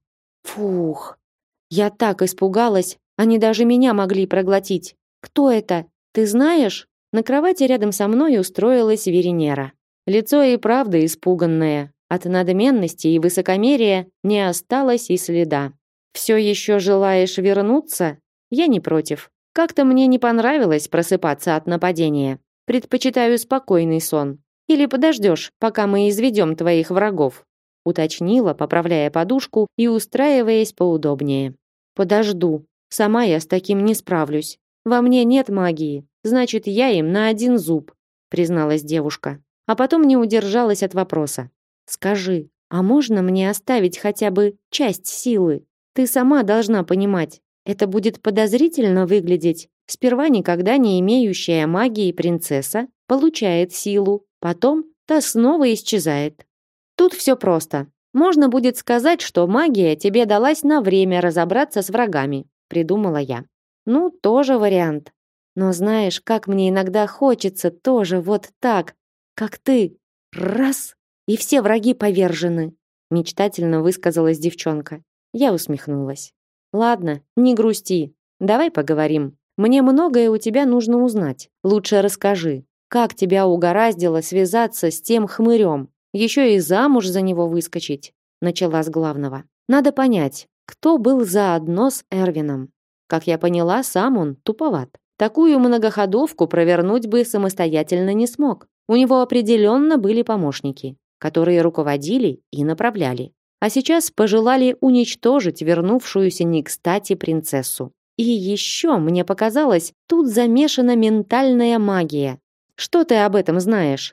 Фух. Я так испугалась, они даже меня могли проглотить. Кто это? Ты знаешь? На кровати рядом со мной устроилась Веринера. Лицо и правда испуганное. От надменности и высокомерия не осталось и следа. Все еще желаешь вернуться? Я не против. Как-то мне не понравилось просыпаться от нападения. Предпочитаю спокойный сон. Или подождешь, пока мы изведем твоих врагов? Уточнила, поправляя подушку и устраиваясь поудобнее. Подожду. Сама я с таким не справлюсь. Во мне нет магии, значит, я им на один зуб, призналась девушка. А потом не удержалась от вопроса. Скажи, а можно мне оставить хотя бы часть силы? Ты сама должна понимать, это будет подозрительно выглядеть. Сперва никогда не имеющая магии принцесса получает силу, потом та снова исчезает. Тут все просто. Можно будет сказать, что магия тебе далась на время разобраться с врагами, придумала я. Ну, тоже вариант. Но знаешь, как мне иногда хочется тоже вот так, как ты. Раз, и все враги повержены, мечтательно высказалась девчонка. Я усмехнулась. Ладно, не грусти. Давай поговорим. Мне многое у тебя нужно узнать. Лучше расскажи, как тебя угораздило связаться с тем хмырем, еще и замуж за него выскочить. Начала с главного. Надо понять, кто был заодно с Эрвином. Как я поняла, сам он туповат. Такую многоходовку провернуть бы самостоятельно не смог. У него определенно были помощники, которые руководили и направляли. А сейчас пожелали уничтожить вернувшуюся не кстати принцессу. И еще, мне показалось, тут замешана ментальная магия. Что ты об этом знаешь?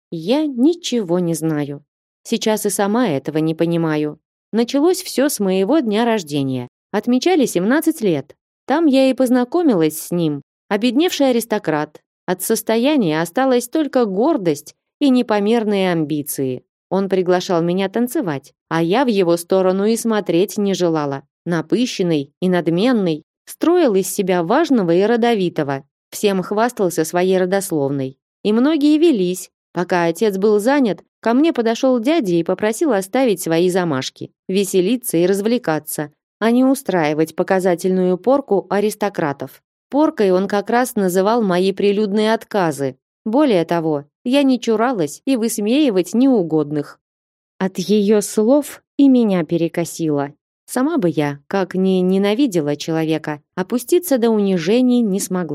Я ничего не знаю. Сейчас и сама этого не понимаю. Началось все с моего дня рождения. Отмечали 17 лет. Там я и познакомилась с ним. Обедневший аристократ. От состояния осталась только гордость и непомерные амбиции. Он приглашал меня танцевать, а я в его сторону и смотреть не желала. Напыщенный и надменный, строил из себя важного и родовитого. Всем хвастался своей родословной. И многие велись. Пока отец был занят, ко мне подошел дядя и попросил оставить свои замашки, веселиться и развлекаться, а не устраивать показательную порку аристократов. Поркой он как раз называл мои прилюдные отказы. Более того, я не чуралась и высмеивать неугодных. От ее слов и меня перекосило. Сама бы я, как ни ненавидела человека, опуститься до унижений не смогла.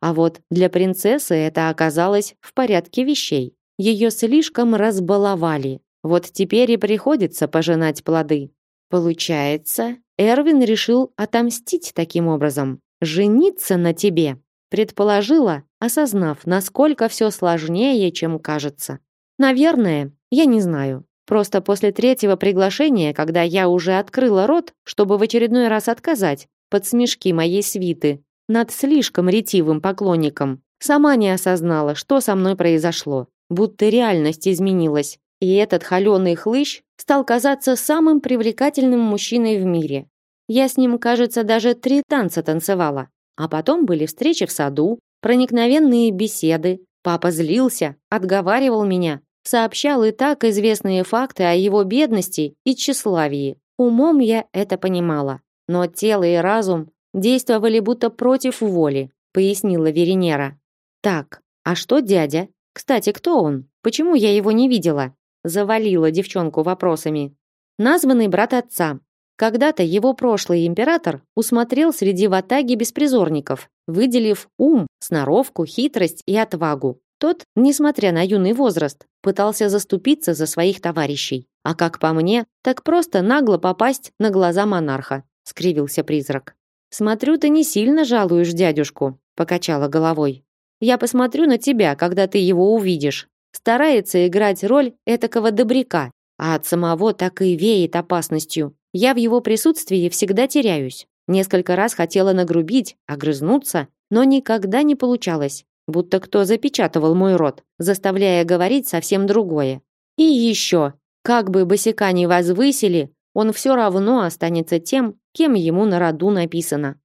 А вот для принцессы это оказалось в порядке вещей. Ее слишком разбаловали. Вот теперь и приходится пожинать плоды. Получается, Эрвин решил отомстить таким образом. Жениться на тебе, предположила, осознав, насколько все сложнее, чем кажется. Наверное, я не знаю. Просто после третьего приглашения, когда я уже открыла рот, чтобы в очередной раз отказать, под смешки моей свиты, над слишком ретивым поклонником, сама не осознала, что со мной произошло. Будто реальность изменилась, и этот холеный хлыщ стал казаться самым привлекательным мужчиной в мире. Я с ним, кажется, даже 3 танца танцевала. А потом были встречи в саду, проникновенные беседы. Папа злился, отговаривал меня, сообщал и так известные факты о его бедности и тщеславии. Умом я это понимала, но тело и разум действовали будто против воли, пояснила Веренера. Так, а что дядя? Кстати, кто он? Почему я его не видела? Завалила девчонку вопросами. Названный брат отца. Когда-то его прошлый император усмотрел среди ватаги беспризорников, выделив ум, сноровку, хитрость и отвагу. Тот, несмотря на юный возраст, пытался заступиться за своих товарищей. А как по мне, так просто нагло попасть на глаза монарха, скривился призрак. Смотрю, ты не сильно жалуешь дядюшку, покачала головой. Я посмотрю на тебя, когда ты его увидишь. Старается играть роль этакого добряка, а от самого так и веет опасностью. Я в его присутствии всегда теряюсь. Несколько раз хотела нагрубить, огрызнуться, но никогда не получалось. Будто кто запечатывал мой рот, заставляя говорить совсем другое. И еще, как бы босяка ни возвысили, он все равно останется тем, кем ему на роду написано.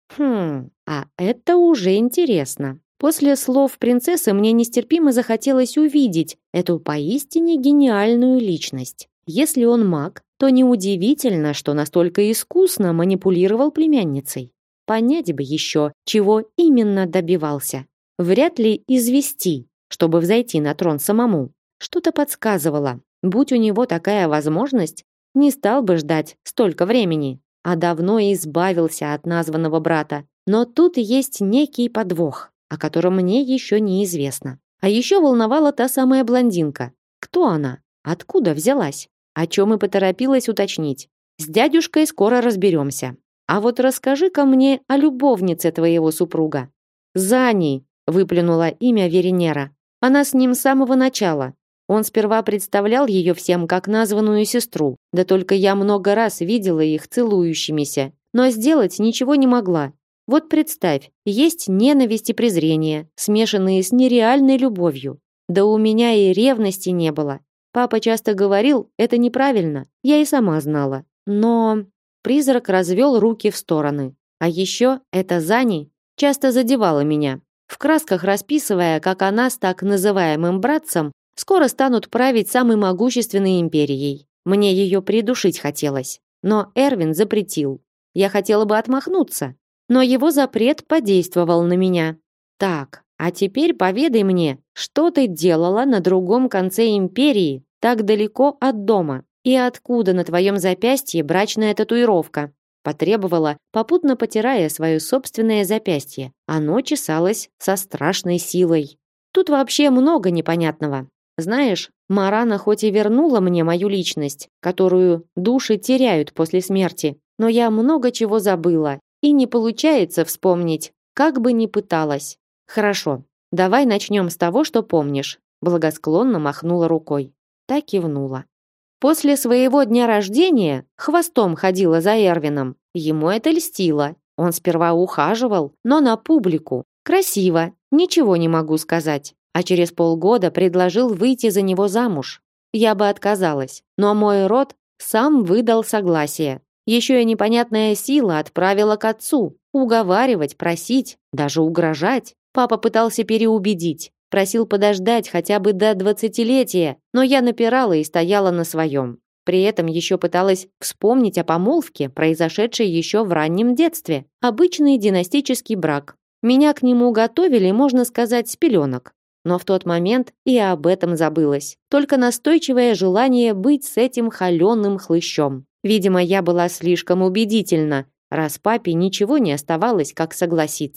А это уже интересно. После слов принцессы мне нестерпимо захотелось увидеть эту поистине гениальную личность. Если он маг, то неудивительно, что настолько искусно манипулировал племянницей. Понять бы еще, чего именно добивался. Вряд ли извести, чтобы взойти на трон самому. Что-то подсказывало, будь у него такая возможность, не стал бы ждать столько времени, а давно избавился от названного брата. Но тут есть некий подвох, о котором мне еще неизвестно. А еще волновала та самая блондинка. Кто она? Откуда взялась? О чем и поторопилась уточнить. С дядюшкой скоро разберемся. А вот расскажи-ка мне о любовнице твоего супруга. Зани, выплюнула имя Веренера. Она с ним с самого начала. Он сперва представлял ее всем как названную сестру. Да только я много раз видела их целующимися, но сделать ничего не могла. Вот представь, есть ненависть и презрение, смешанные с нереальной любовью. Да у меня и ревности не было. Папа часто говорил, это неправильно. Я и сама знала. Но призрак развел руки в стороны. А еще эта Зани часто задевала меня, в красках расписывая, как она с так называемым братцем скоро станут править самой могущественной империей. Мне ее придушить хотелось, но Эрвин запретил. Я хотела бы отмахнуться, но его запрет подействовал на меня. Так, а теперь поведай мне, что ты делала на другом конце империи, так далеко от дома, и откуда на твоем запястье брачная татуировка? Потребовала, попутно потирая свое собственное запястье. Оно чесалось со страшной силой. Тут вообще много непонятного. Знаешь, Марана хоть и вернула мне мою личность, которую души теряют после смерти, но я много чего забыла, и не получается вспомнить, как бы ни пыталась. Хорошо, давай начнем с того, что помнишь. Благосклонно махнула рукой. Та кивнула. После своего дня рождения хвостом ходила за Эрвином. Ему это льстило. Он сперва ухаживал, но на публику. Красиво, ничего не могу сказать. А через полгода предложил выйти за него замуж. Я бы отказалась, но мой род сам выдал согласие. Еще и непонятная сила отправила к отцу. Уговаривать, просить, даже угрожать. Папа пытался переубедить. Просил подождать хотя бы до 20-летия, но я напирала и стояла на своем. При этом еще пыталась вспомнить о помолвке, произошедшей еще в раннем детстве. Обычный династический брак. Меня к нему готовили, можно сказать, с пеленок. Но в тот момент и об этом забылось. Только настойчивое желание быть с этим холеным хлыщом. Видимо, я была слишком убедительна, раз папе ничего не оставалось, как согласиться.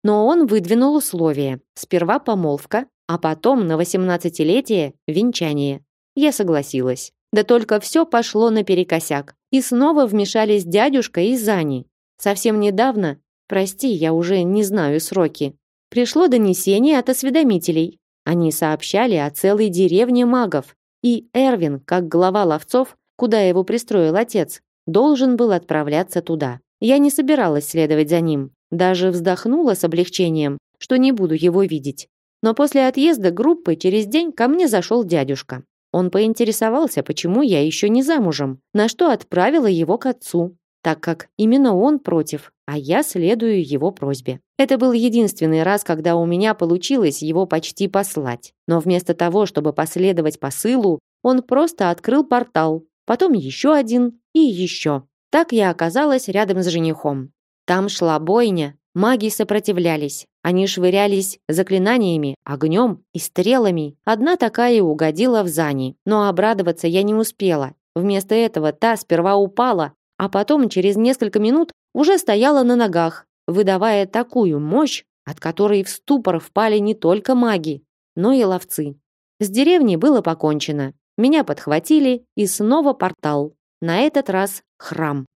Но он выдвинул условие. Сперва помолвка, а потом на 18-летие венчание. Я согласилась. Да только все пошло наперекосяк. И снова вмешались дядюшка и Зани. Совсем недавно, прости, я уже не знаю сроки, пришло донесение от осведомителей. Они сообщали о целой деревне магов. И Эрвин, как глава ловцов, куда его пристроил отец, должен был отправляться туда. Я не собиралась следовать за ним. Даже вздохнула с облегчением, что не буду его видеть. Но после отъезда группы через день ко мне зашел дядюшка. Он поинтересовался, почему я еще не замужем, на что отправила его к отцу, так как именно он против, а я следую его просьбе. Это был единственный раз, когда у меня получилось его почти послать. Но вместо того, чтобы последовать посылу, он просто открыл портал, потом еще один и еще. Так я оказалась рядом с женихом. Там шла бойня, маги сопротивлялись. Они швырялись заклинаниями, огнем и стрелами. Одна такая угодила в Зани, но обрадоваться я не успела. Вместо этого та сперва упала, а потом через несколько минут уже стояла на ногах, выдавая такую мощь, от которой в ступор впали не только маги, но и ловцы. С деревней было покончено. Меня подхватили, и снова портал. На этот раз храм.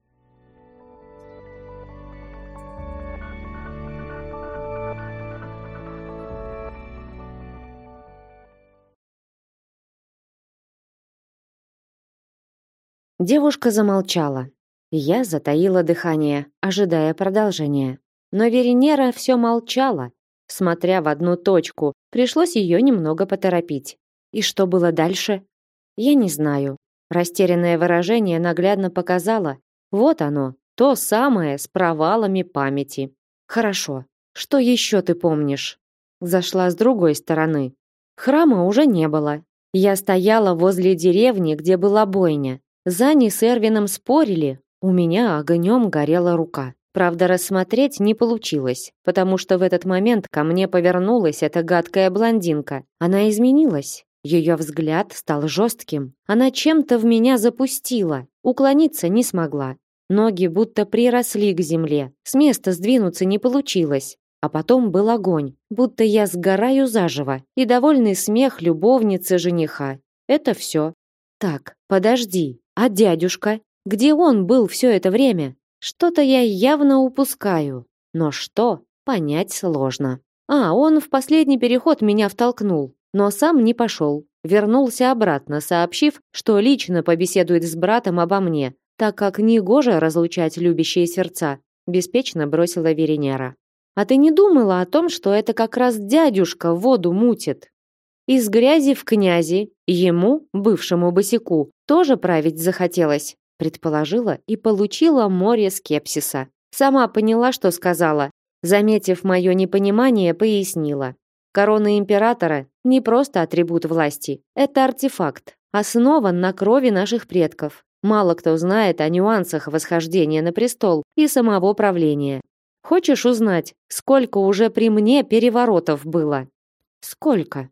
Девушка замолчала. Я затаила дыхание, ожидая продолжения. Но Веренера все молчала, смотря в одну точку. Пришлось ее немного поторопить. И что было дальше? Я не знаю. Растерянное выражение наглядно показало. Вот оно, то самое с провалами памяти. Хорошо. Что еще ты помнишь? Зашла с другой стороны. Храма уже не было. Я стояла возле деревни, где была бойня. Зани с Эрвином спорили. У меня огнем горела рука. Правда, рассмотреть не получилось, потому что в этот момент ко мне повернулась эта гадкая блондинка. Она изменилась. Ее взгляд стал жестким. Она чем-то в меня запустила. Уклониться не смогла. Ноги будто приросли к земле. С места сдвинуться не получилось. А потом был огонь, будто я сгораю заживо, и довольный смех любовницы жениха. Это все. Так, подожди. А дядюшка? Где он был все это время? Что-то я явно упускаю. Но что, понять сложно. Он в последний переход меня втолкнул, но сам не пошел. Вернулся обратно, сообщив, что лично побеседует с братом обо мне, так как негоже разлучать любящие сердца, беспечно бросила Веренера. А ты не думала о том, что это как раз дядюшка воду мутит? Из грязи в князи, ему, бывшему босяку, тоже править захотелось, предположила и получила море скепсиса. Сама поняла, что сказала. Заметив мое непонимание, пояснила. Корона императора не просто атрибут власти, это артефакт, основан на крови наших предков. Мало кто знает о нюансах восхождения на престол и самого правления. Хочешь узнать, сколько уже при мне переворотов было? Сколько?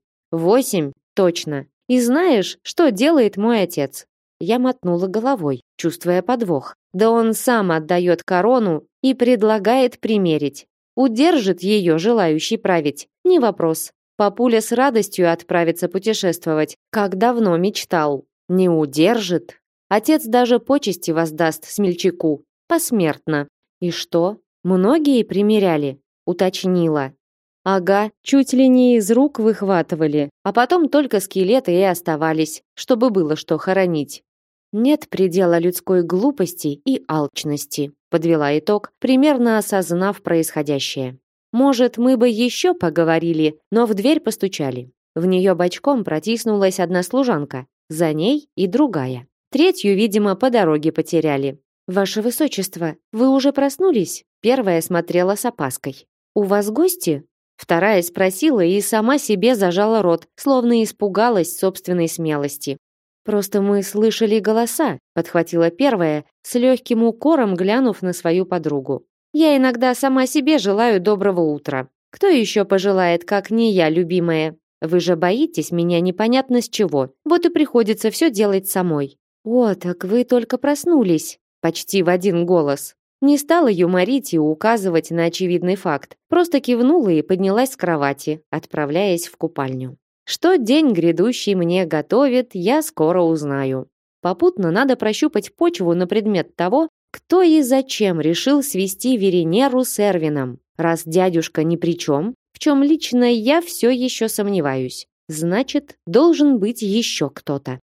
8, точно. И знаешь, что делает мой отец? Я мотнула головой, чувствуя подвох. Да он сам отдает корону и предлагает примерить. Удержит ее желающий править, не вопрос. Папуля с радостью отправится путешествовать, как давно мечтал. Не удержит. Отец даже почести воздаст смельчаку, посмертно. И что? Многие примеряли? Уточнила. Ага, чуть ли не из рук выхватывали, а потом только скелеты и оставались, чтобы было что хоронить. Нет предела людской глупости и алчности, подвела итог, примерно осознав происходящее. Может, мы бы еще поговорили, но в дверь постучали. В нее бочком протиснулась одна служанка, за ней и другая. Третью, видимо, по дороге потеряли. Ваше высочество, вы уже проснулись? Первая смотрела с опаской. У вас гости? Вторая спросила и сама себе зажала рот, словно испугалась собственной смелости. Просто мы слышали голоса, подхватила первая, с легким укором глянув на свою подругу. Я иногда сама себе желаю доброго утра. Кто еще пожелает, как не я, любимая? Вы же боитесь меня непонятно с чего. Вот и приходится все делать самой. О, так вы только проснулись, почти в один голос. Не стала юморить и указывать на очевидный факт. Просто кивнула и поднялась с кровати, отправляясь в купальню. Что день грядущий мне готовит, я скоро узнаю. Попутно надо прощупать почву на предмет того, кто и зачем решил свести Веренеру с Эрвином. Раз дядюшка ни при чем, в чем лично я все еще сомневаюсь, значит, должен быть еще кто-то.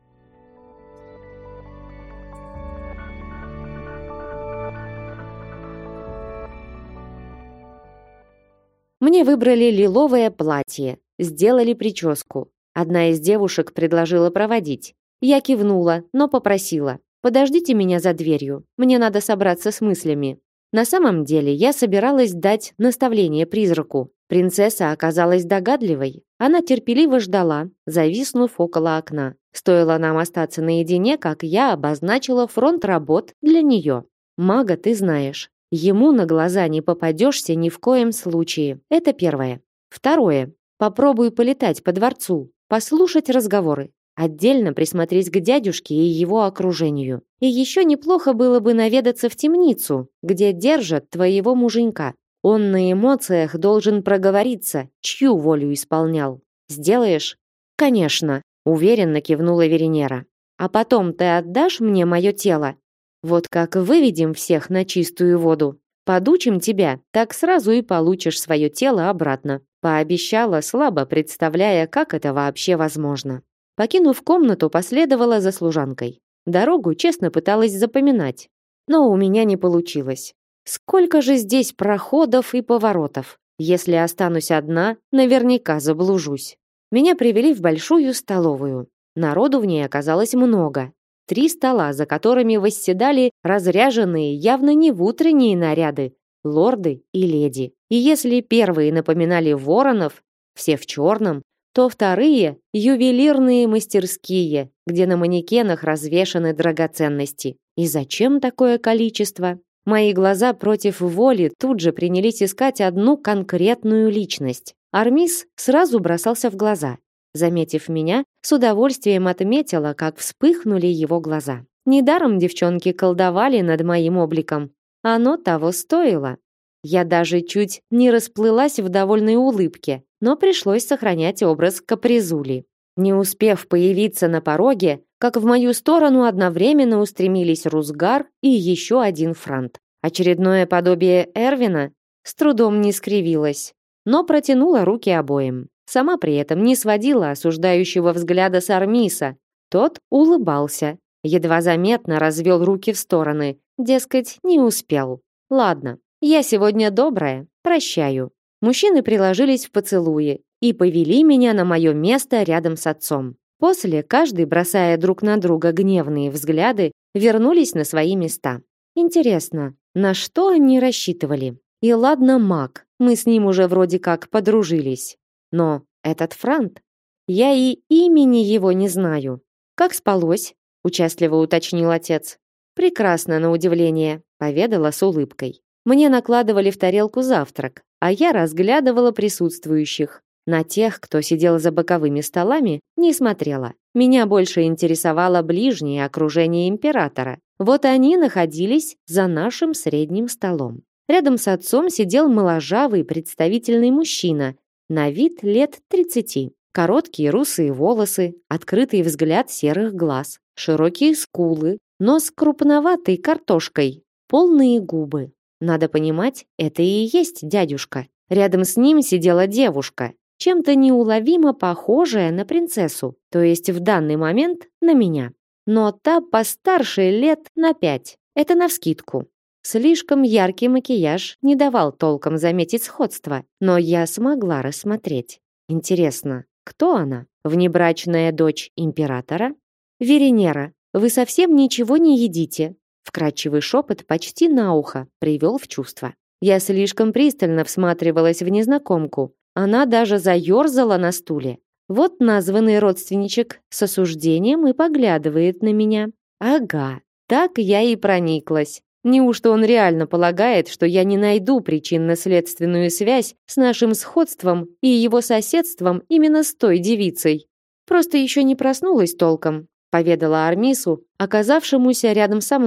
Мне выбрали лиловое платье, сделали прическу. Одна из девушек предложила проводить. Я кивнула, но попросила: «Подождите меня за дверью, мне надо собраться с мыслями». На самом деле я собиралась дать наставление призраку. Принцесса оказалась догадливой. Она терпеливо ждала, зависнув около окна. Стоило нам остаться наедине, как я обозначила фронт работ для нее. Мага ты знаешь. Ему на глаза не попадешься ни в коем случае. Это первое. Второе. Попробуй полетать по дворцу, послушать разговоры. Отдельно присмотреть к дядюшке и его окружению. И еще неплохо было бы наведаться в темницу, где держат твоего муженька. Он на эмоциях должен проговориться, чью волю исполнял. Сделаешь? Конечно, уверенно кивнула Веренера. А потом ты отдашь мне мое тело? Вот как выведем всех на чистую воду, подучим тебя, так сразу и получишь свое тело обратно. Пообещала, слабо представляя, как это вообще возможно. Покинув комнату, последовала за служанкой. Дорогу честно пыталась запоминать, но у меня не получилось. Сколько же здесь проходов и поворотов? Если останусь одна, наверняка заблужусь. Меня привели в большую столовую. Народу в ней оказалось много. 3 стола, за которыми восседали разряженные явно не в утренние наряды лорды и леди. И если первые напоминали воронов, все в черном, то вторые – ювелирные мастерские, где на манекенах развешаны драгоценности. И зачем такое количество? Мои глаза против воли тут же принялись искать одну конкретную личность. Армис сразу бросался в глаза. Заметив меня, с удовольствием отметила, как вспыхнули его глаза. Недаром девчонки колдовали над моим обликом. Оно того стоило. Я даже чуть не расплылась в довольной улыбке, но пришлось сохранять образ капризули. Не успев появиться на пороге, как в мою сторону одновременно устремились Рузгар и еще один франт. Очередное подобие Эрвина с трудом не скривилась, но протянула руки обоим. Сама при этом не сводила осуждающего взгляда с Армиса. Тот улыбался, едва заметно развел руки в стороны, дескать, не успел. Ладно, я сегодня добрая, прощаю. Мужчины приложились в поцелуи и повели меня на мое место рядом с отцом. После, каждый, бросая друг на друга гневные взгляды, вернулись на свои места. Интересно, на что они рассчитывали? И ладно, маг, мы с ним уже вроде как подружились. Но этот франт, я и имени его не знаю. Как спалось? Участливо уточнил отец. Прекрасно, на удивление, поведала с улыбкой. Мне накладывали в тарелку завтрак, а я разглядывала присутствующих. На тех, кто сидел за боковыми столами, не смотрела. Меня больше интересовало ближнее окружение императора. Вот они находились за нашим средним столом. Рядом с отцом сидел моложавый представительный мужчина, на вид лет 30. Короткие русые волосы, открытый взгляд серых глаз, широкие скулы, нос крупноватой картошкой, полные губы. Надо понимать, это и есть дядюшка. Рядом с ним сидела девушка, чем-то неуловимо похожая на принцессу, то есть в данный момент на меня. Но та постарше лет на 5. Это навскидку. Слишком яркий макияж не давал толком заметить сходство, но я смогла рассмотреть. Интересно, кто она? Внебрачная дочь императора? Веренера, вы совсем ничего не едите. Вкрадчивый шепот почти на ухо привел в чувство. Я слишком пристально всматривалась в незнакомку. Она даже заерзала на стуле. Вот названный родственничек с осуждением и поглядывает на меня. Ага, так я и прониклась. Неужто он реально полагает, что я не найду причинно-следственную связь с нашим сходством и его соседством именно с той девицей? Просто еще не проснулась толком, поведала Армису, оказавшемуся рядом со мной.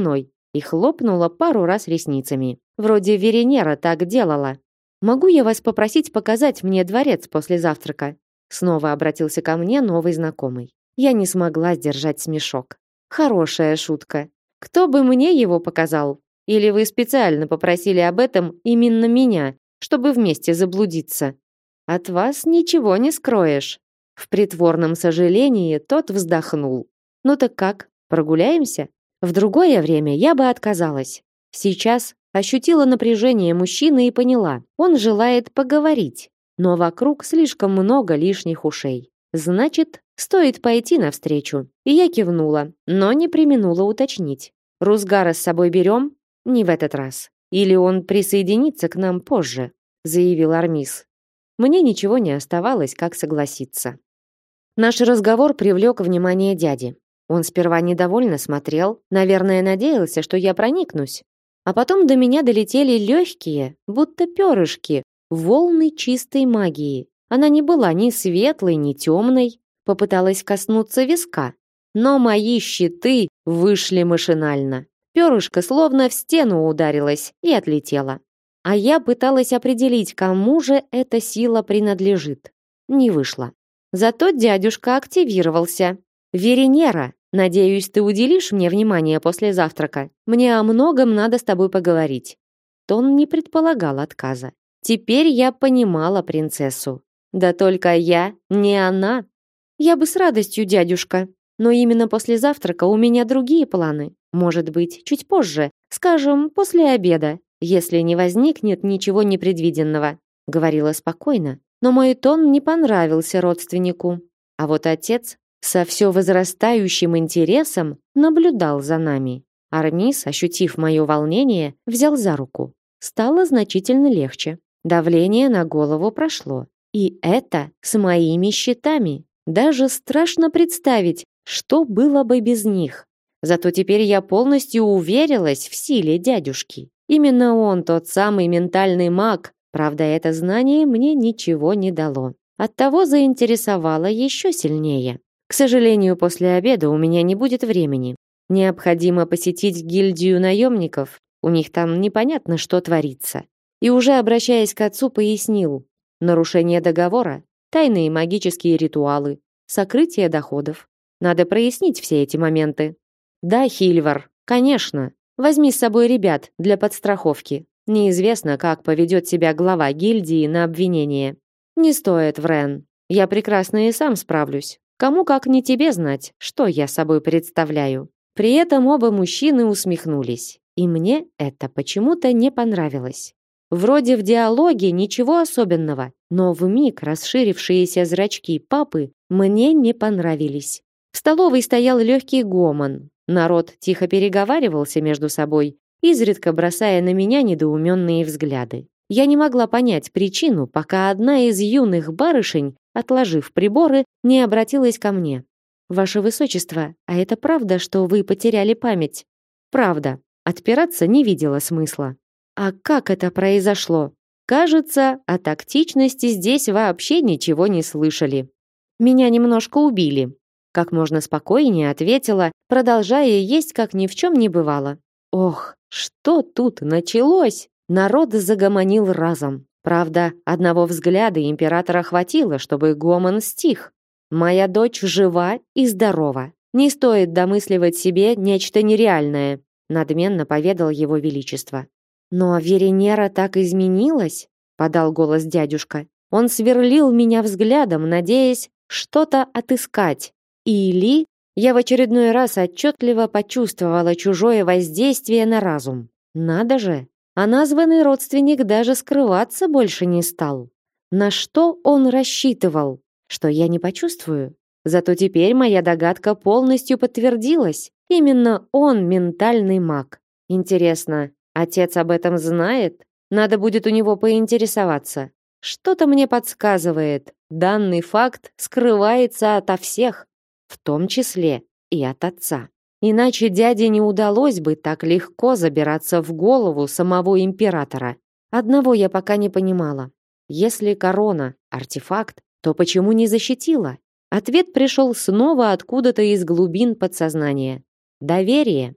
и хлопнула пару раз ресницами. Вроде Веренера так делала. «Могу я вас попросить показать мне дворец после завтрака?» Снова обратился ко мне новый знакомый. Я не смогла сдержать смешок. Хорошая шутка. Кто бы мне его показал? Или вы специально попросили об этом именно меня, чтобы вместе заблудиться? От вас ничего не скроешь. В притворном сожалении тот вздохнул. Ну так как, прогуляемся? В другое время я бы отказалась. Сейчас ощутила напряжение мужчины и поняла, он желает поговорить. Но вокруг слишком много лишних ушей. Значит, стоит пойти навстречу. И я кивнула, но не преминула уточнить. Рузгара с собой берем? Не в этот раз. Или он присоединится к нам позже, заявил Армис. Мне ничего не оставалось, как согласиться. Наш разговор привлек внимание дяди. Он сперва недовольно смотрел, наверное, надеялся, что я проникнусь. А потом до меня долетели легкие, будто перышки, волны чистой магии. Она не была ни светлой, ни темной. Попыталась коснуться виска, но мои щиты вышли машинально. Перышко словно в стену ударилось и отлетело. А я пыталась определить, кому же эта сила принадлежит. Не вышло. Зато дядюшка активировался. «Веренера, надеюсь, ты уделишь мне внимание после завтрака. Мне о многом надо с тобой поговорить». Тон не предполагал отказа. Теперь я понимала принцессу. Да только я не она. «Я бы с радостью, дядюшка. Но именно после завтрака у меня другие планы. Может быть, чуть позже, скажем, после обеда, если не возникнет ничего непредвиденного», говорила спокойно, но мой тон не понравился родственнику. А вот отец со все возрастающим интересом наблюдал за нами. Армис, ощутив мое волнение, взял за руку. Стало значительно легче. Давление на голову прошло. И это с моими щитами. Даже страшно представить, что было бы без них. Зато теперь я полностью уверилась в силе дядюшки. Именно он тот самый ментальный маг. Правда, это знание мне ничего не дало. Оттого заинтересовало еще сильнее. К сожалению, после обеда у меня не будет времени. Необходимо посетить гильдию наемников. У них там непонятно, что творится. И уже обращаясь к отцу, пояснил. Нарушение договора, тайные магические ритуалы, сокрытие доходов. Надо прояснить все эти моменты. Да, Хильвар, конечно. Возьми с собой ребят для подстраховки. Неизвестно, как поведет себя глава гильдии на обвинение. Не стоит, Врен. Я прекрасно и сам справлюсь. Кому как не тебе знать, что я собой представляю. При этом оба мужчины усмехнулись. И мне это почему-то не понравилось. Вроде в диалоге ничего особенного, но вмиг расширившиеся зрачки папы мне не понравились. В столовой стоял легкий гомон. Народ тихо переговаривался между собой, изредка бросая на меня недоуменные взгляды. Я не могла понять причину, пока одна из юных барышень, отложив приборы, не обратилась ко мне. «Ваше высочество, а это правда, что вы потеряли память?» «Правда. Отпираться не видела смысла». «А как это произошло?» «Кажется, о тактичности здесь вообще ничего не слышали. Меня немножко убили». Как можно спокойнее ответила, продолжая есть, как ни в чем не бывало. Ох, что тут началось? Народ загомонил разом. Правда, одного взгляда императора хватило, чтобы гомон стих. «Моя дочь жива и здорова. Не стоит домысливать себе нечто нереальное», надменно поведал его величество. «Но Веренера так изменилась», подал голос дядюшка. Он сверлил меня взглядом, надеясь что-то отыскать. Или я в очередной раз отчетливо почувствовала чужое воздействие на разум. Надо же, а названный родственник даже скрываться больше не стал. На что он рассчитывал? Что я не почувствую? Зато теперь моя догадка полностью подтвердилась. Именно он ментальный маг. Интересно, отец об этом знает? Надо будет у него поинтересоваться. Что-то мне подсказывает, данный факт скрывается ото всех, в том числе и от отца. Иначе дяде не удалось бы так легко забираться в голову самого императора. Одного я пока не понимала. Если корона – артефакт, то почему не защитила? Ответ пришел снова откуда-то из глубин подсознания. Доверие.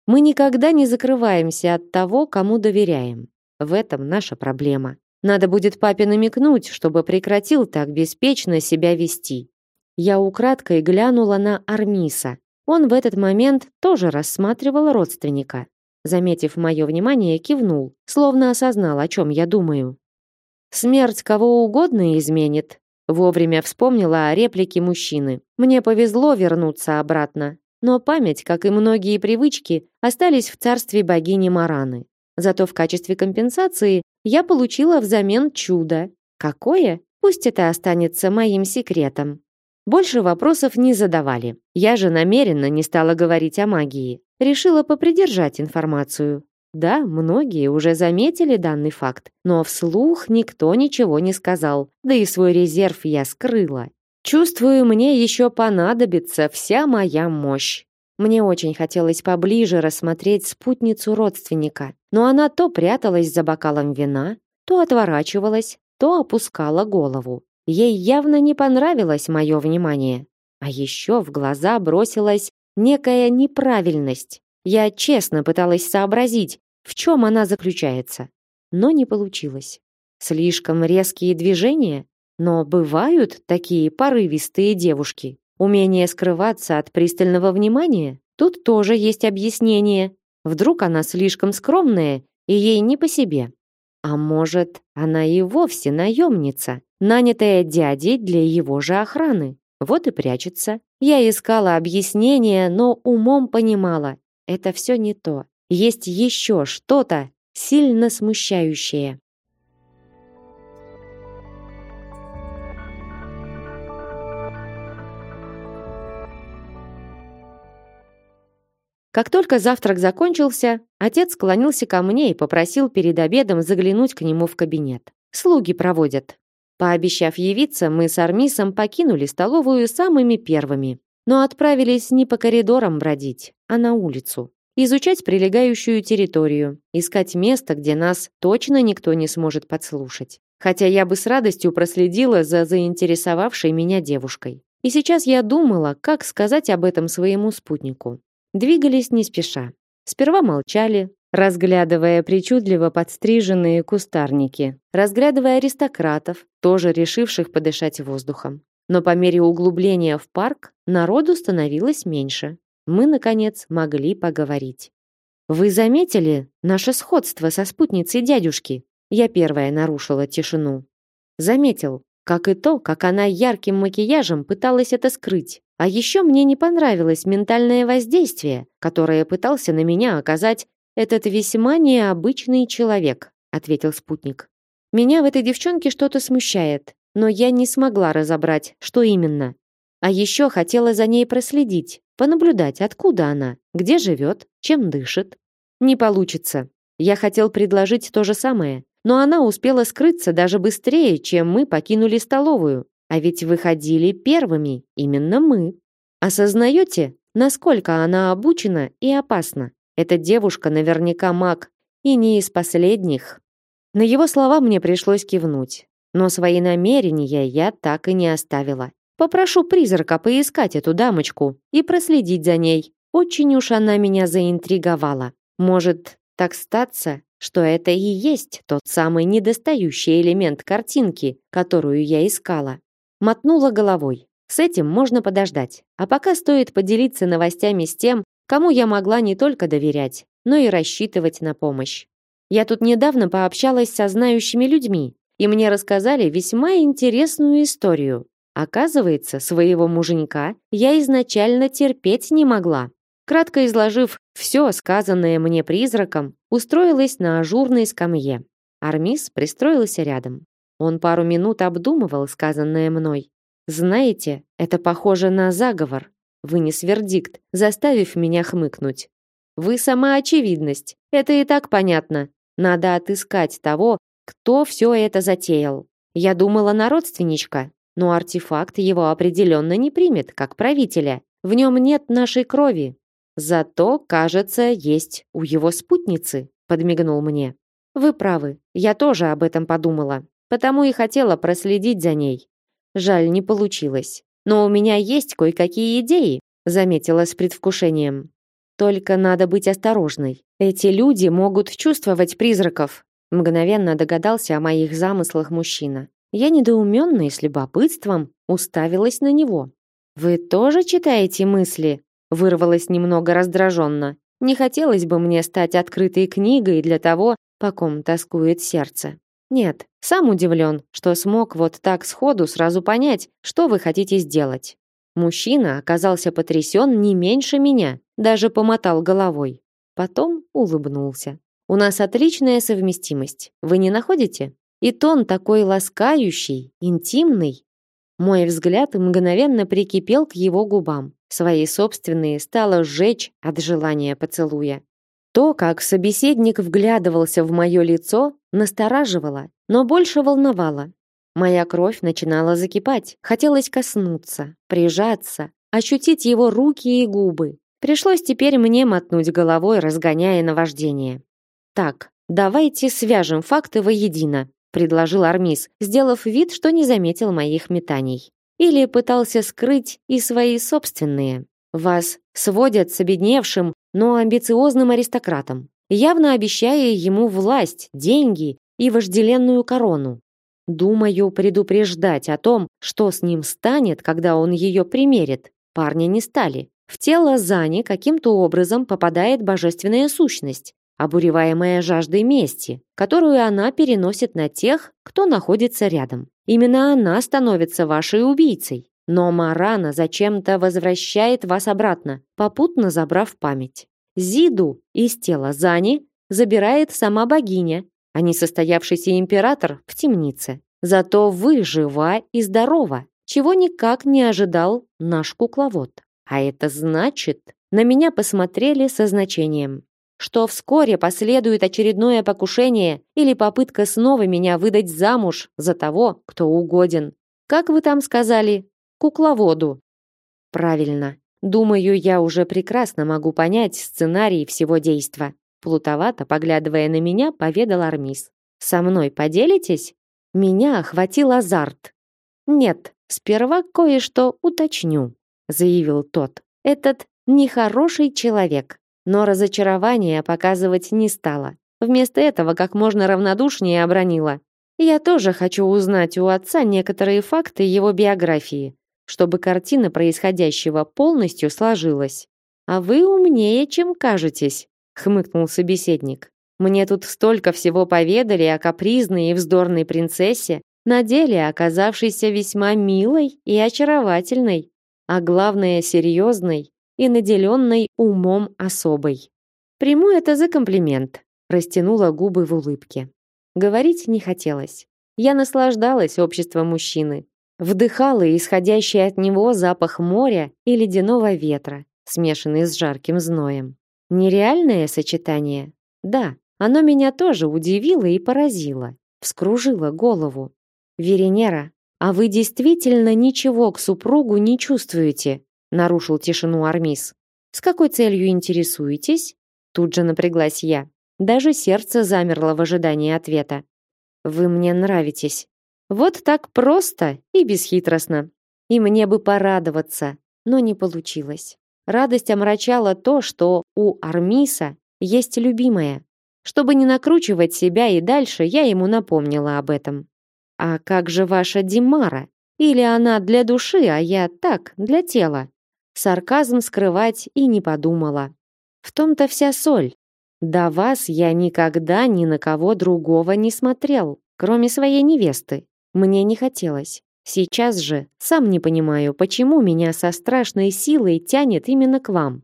Мы никогда не закрываемся от того, кому доверяем. В этом наша проблема. Надо будет папе намекнуть, чтобы прекратил так беспечно себя вести. Я украдкой глянула на Армиса. Он в этот момент тоже рассматривал родственника. Заметив мое внимание, кивнул, словно осознал, о чем я думаю. «Смерть кого угодно изменит», — вовремя вспомнила о реплике мужчины. «Мне повезло вернуться обратно, но память, как и многие привычки, остались в царстве богини Мараны. Зато в качестве компенсации я получила взамен чудо. Какое? Пусть это останется моим секретом». Больше вопросов не задавали. Я же намеренно не стала говорить о магии. Решила попридержать информацию. Да, многие уже заметили данный факт, но вслух никто ничего не сказал, да и свой резерв я скрыла. Чувствую, мне еще понадобится вся моя мощь. Мне очень хотелось поближе рассмотреть спутницу родственника, но она то пряталась за бокалом вина, то отворачивалась, то опускала голову. Ей явно не понравилось мое внимание. А еще в глаза бросилась некая неправильность. Я честно пыталась сообразить, в чем она заключается, но не получилось. Слишком резкие движения, но бывают такие порывистые девушки. Умение скрываться от пристального внимания? Тут тоже есть объяснение. Вдруг она слишком скромная, и ей не по себе. А может, она и вовсе наемница, нанятая дядей для его же охраны. Вот и прячется. Я искала объяснение, но умом понимала, это все не то. Есть еще что-то сильно смущающее. Как только завтрак закончился, отец склонился ко мне и попросил перед обедом заглянуть к нему в кабинет. Слуги проводят. Пообещав явиться, мы с Армисом покинули столовую самыми первыми, но отправились не по коридорам бродить, а на улицу. Изучать прилегающую территорию, искать место, где нас точно никто не сможет подслушать. Хотя я бы с радостью проследила за заинтересовавшей меня девушкой. И сейчас я думала, как сказать об этом своему спутнику. Двигались не спеша. Сперва молчали, разглядывая причудливо подстриженные кустарники, разглядывая аристократов, тоже решивших подышать воздухом. Но по мере углубления в парк народу становилось меньше. Мы, наконец, могли поговорить. «Вы заметили наше сходство со спутницей дядюшки?» Я первая нарушила тишину. Заметил, как и то, как она ярким макияжем пыталась это скрыть. А еще мне не понравилось ментальное воздействие, которое пытался на меня оказать этот весьма необычный человек, ответил спутник. Меня в этой девчонке что-то смущает, но я не смогла разобрать, что именно. А еще хотела за ней проследить, понаблюдать, откуда она, где живет, чем дышит. Не получится. Я хотел предложить то же самое, но она успела скрыться даже быстрее, чем мы покинули столовую. А ведь выходили первыми именно мы. Осознаете, насколько она обучена и опасна? Эта девушка наверняка маг, и не из последних. На его слова мне пришлось кивнуть, но свои намерения я так и не оставила. Попрошу призрака поискать эту дамочку и проследить за ней. Очень уж она меня заинтриговала. Может, так статься, что это и есть тот самый недостающий элемент картинки, которую я искала. Мотнула головой. С этим можно подождать. А пока стоит поделиться новостями с тем, кому я могла не только доверять, но и рассчитывать на помощь. Я тут недавно пообщалась со знающими людьми, и мне рассказали весьма интересную историю. Оказывается, своего муженька я изначально терпеть не могла. Кратко изложив все сказанное мне призраком, устроилась на ажурной скамье. Армис пристроился рядом. Он пару минут обдумывал сказанное мной. «Знаете, это похоже на заговор», — вынес вердикт, заставив меня хмыкнуть. «Вы сама очевидность, это и так понятно. Надо отыскать того, кто все это затеял. Я думала на родственничка, но артефакт его определенно не примет, как правителя. В нем нет нашей крови. Зато, кажется, есть у его спутницы», — подмигнул мне. «Вы правы, я тоже об этом подумала. Потому и хотела проследить за ней. Жаль, не получилось. Но у меня есть кое-какие идеи, заметила с предвкушением. Только надо быть осторожной. Эти люди могут чувствовать призраков. Мгновенно догадался о моих замыслах мужчина. Я недоуменно и с любопытством уставилась на него. «Вы тоже читаете мысли?» Вырвалось немного раздраженно. Не хотелось бы мне стать открытой книгой для того, по ком тоскует сердце. Нет, сам удивлен, что смог вот так сходу сразу понять, что вы хотите сделать. Мужчина оказался потрясен не меньше меня, даже помотал головой. Потом улыбнулся. «У нас отличная совместимость, вы не находите? И тон такой ласкающий, интимный». Мой взгляд мгновенно прикипел к его губам. Свои собственные стало сжечь от желания поцелуя. То, как собеседник вглядывался в мое лицо, настораживало, но больше волновало. Моя кровь начинала закипать, хотелось коснуться, прижаться, ощутить его руки и губы. Пришлось теперь мне мотнуть головой, разгоняя наваждение. «Так, давайте свяжем факты воедино», предложил Армис, сделав вид, что не заметил моих метаний. Или пытался скрыть и свои собственные. Вас сводят с обедневшим, но амбициозным аристократом, явно обещая ему власть, деньги и вожделенную корону. Думаю, предупреждать о том, что с ним станет, когда он ее примерит, парни не стали. В тело Зани каким-то образом попадает божественная сущность, обуреваемая жаждой мести, которую она переносит на тех, кто находится рядом. Именно она становится вашей убийцей. Но Марана зачем-то возвращает вас обратно, попутно забрав память. Зиду из тела Зани забирает сама богиня, а несостоявшийся император в темнице. Зато вы жива и здорова, чего никак не ожидал наш кукловод. А это значит, на меня посмотрели со значением, что вскоре последует очередное покушение или попытка снова меня выдать замуж за того, кто угоден. Как вы там сказали? Кукловоду. Правильно. Думаю, я уже прекрасно могу понять сценарий всего действа. Плутовато, поглядывая на меня, поведал Армис. Со мной поделитесь? Меня охватил азарт. Нет, сперва кое-что уточню, заявил тот. Этот нехороший человек. Но разочарование показывать не стала. Вместо этого как можно равнодушнее обронила. Я тоже хочу узнать у отца некоторые факты его биографии, чтобы картина происходящего полностью сложилась. А вы умнее, чем кажетесь, хмыкнул собеседник. Мне тут столько всего поведали о капризной и вздорной принцессе, на деле оказавшейся весьма милой и очаровательной, а главное серьезной и наделенной умом особой. Приму это за комплимент, растянула губы в улыбке. Говорить не хотелось. Я наслаждалась обществом мужчины, вдыхала исходящий от него запах моря и ледяного ветра, смешанный с жарким зноем. Нереальное сочетание? Да, оно меня тоже удивило и поразило, вскружило голову. Веренера, а вы действительно ничего к супругу не чувствуете? Нарушил тишину Армис. С какой целью интересуетесь? Тут же напряглась я. Даже сердце замерло в ожидании ответа. Вы мне нравитесь. Вот так просто и бесхитростно. И мне бы порадоваться, но не получилось. Радость омрачала то, что у Армиса есть любимая. Чтобы не накручивать себя и дальше, я ему напомнила об этом. А как же ваша Димара? Или она для души, а я так, для тела? Сарказм скрывать и не подумала. В том-то вся соль. До вас я никогда ни на кого другого не смотрел, кроме своей невесты. Мне не хотелось. Сейчас же сам не понимаю, почему меня со страшной силой тянет именно к вам.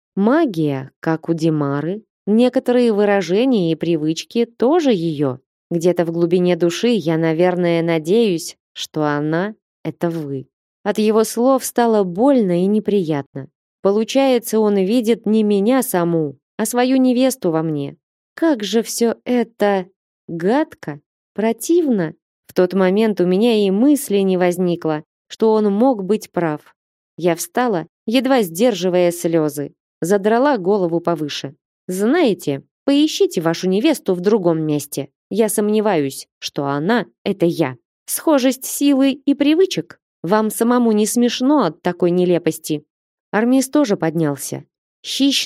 Магия, как у Димары, некоторые выражения и привычки тоже ее. Где-то в глубине души я, наверное, надеюсь, что она — это вы. От его слов стало больно и неприятно. Получается, он видит не меня саму, а свою невесту во мне. Как же все это гадко, противно. В тот момент у меня и мысли не возникло, что он мог быть прав. Я встала, едва сдерживая слезы, задрала голову повыше. Знаете, поищите вашу невесту в другом месте. Я сомневаюсь, что она — это я. Схожесть силы и привычек? Вам самому не смешно от такой нелепости? Армис тоже поднялся. Хищно,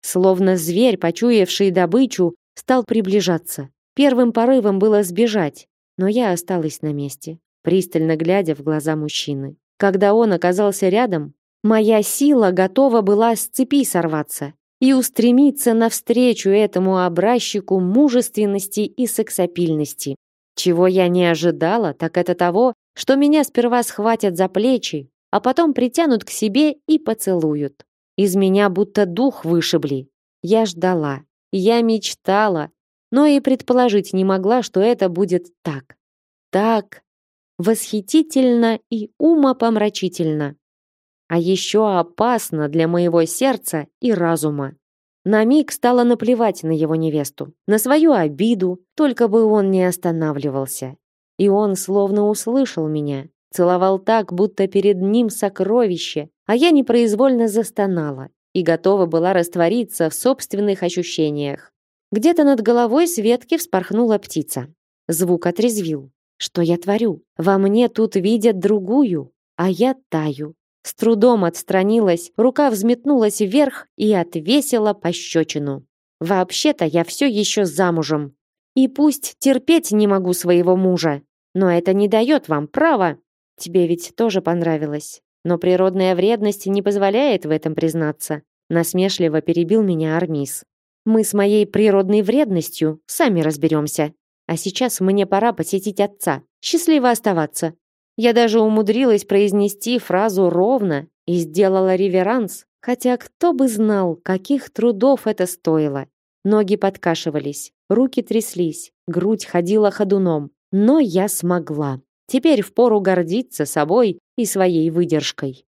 Словно зверь, почуявший добычу, стал приближаться. Первым порывом было сбежать, но я осталась на месте, пристально глядя в глаза мужчины. Когда он оказался рядом, моя сила готова была с цепи сорваться и устремиться навстречу этому образчику мужественности и сексапильности. Чего я не ожидала, так это того, что меня сперва схватят за плечи, а потом притянут к себе и поцелуют. Из меня будто дух вышибли. Я ждала, я мечтала, но и предположить не могла, что это будет так. Так восхитительно и умопомрачительно. А еще опасно для моего сердца и разума. На миг стало наплевать на его невесту, на свою обиду, только бы он не останавливался. И он словно услышал меня, целовал так, будто перед ним сокровище, а я непроизвольно застонала и готова была раствориться в собственных ощущениях. Где-то над головой с ветки вспорхнула птица. Звук отрезвил. Что я творю? Во мне тут видят другую, а я таю. С трудом отстранилась, рука взметнулась вверх и отвесила пощечину. Вообще-то я все еще замужем. И пусть терпеть не могу своего мужа, но это не дает вам права. Тебе ведь тоже понравилось. Но природная вредность не позволяет в этом признаться. Насмешливо перебил меня Армис. Мы с моей природной вредностью сами разберемся. А сейчас мне пора посетить отца. Счастливо оставаться. Я даже умудрилась произнести фразу ровно и сделала реверанс, хотя кто бы знал, каких трудов это стоило. Ноги подкашивались, руки тряслись, грудь ходила ходуном, но я смогла. Теперь впору гордиться собой и своей выдержкой.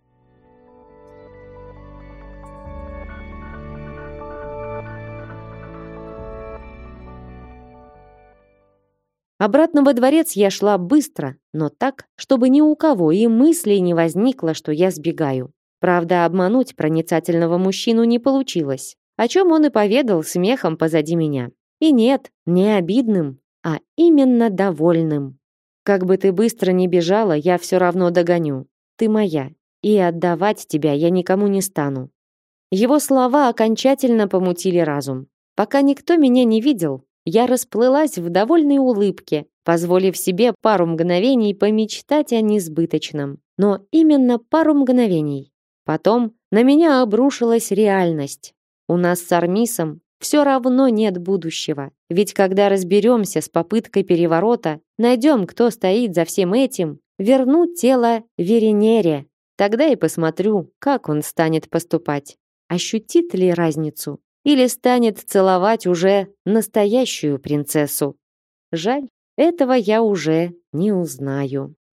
Обратно во дворец я шла быстро, но так, чтобы ни у кого и мысли не возникло, что я сбегаю. Правда, обмануть проницательного мужчину не получилось, о чем он и поведал смехом позади меня. И нет, не обидным, а именно довольным. Как бы ты быстро ни бежала, я все равно догоню. Ты моя, и отдавать тебя я никому не стану. Его слова окончательно помутили разум. Пока никто меня не видел, я расплылась в довольной улыбке, позволив себе пару мгновений помечтать о несбыточном. Но именно пару мгновений. Потом на меня обрушилась реальность. У нас с Армисом все равно нет будущего. Ведь когда разберемся с попыткой переворота, найдем, кто стоит за всем этим, верну тело Веренере. Тогда и посмотрю, как он станет поступать. Ощутит ли разницу? Или станет целовать уже настоящую принцессу? Жаль, этого я уже не узнаю.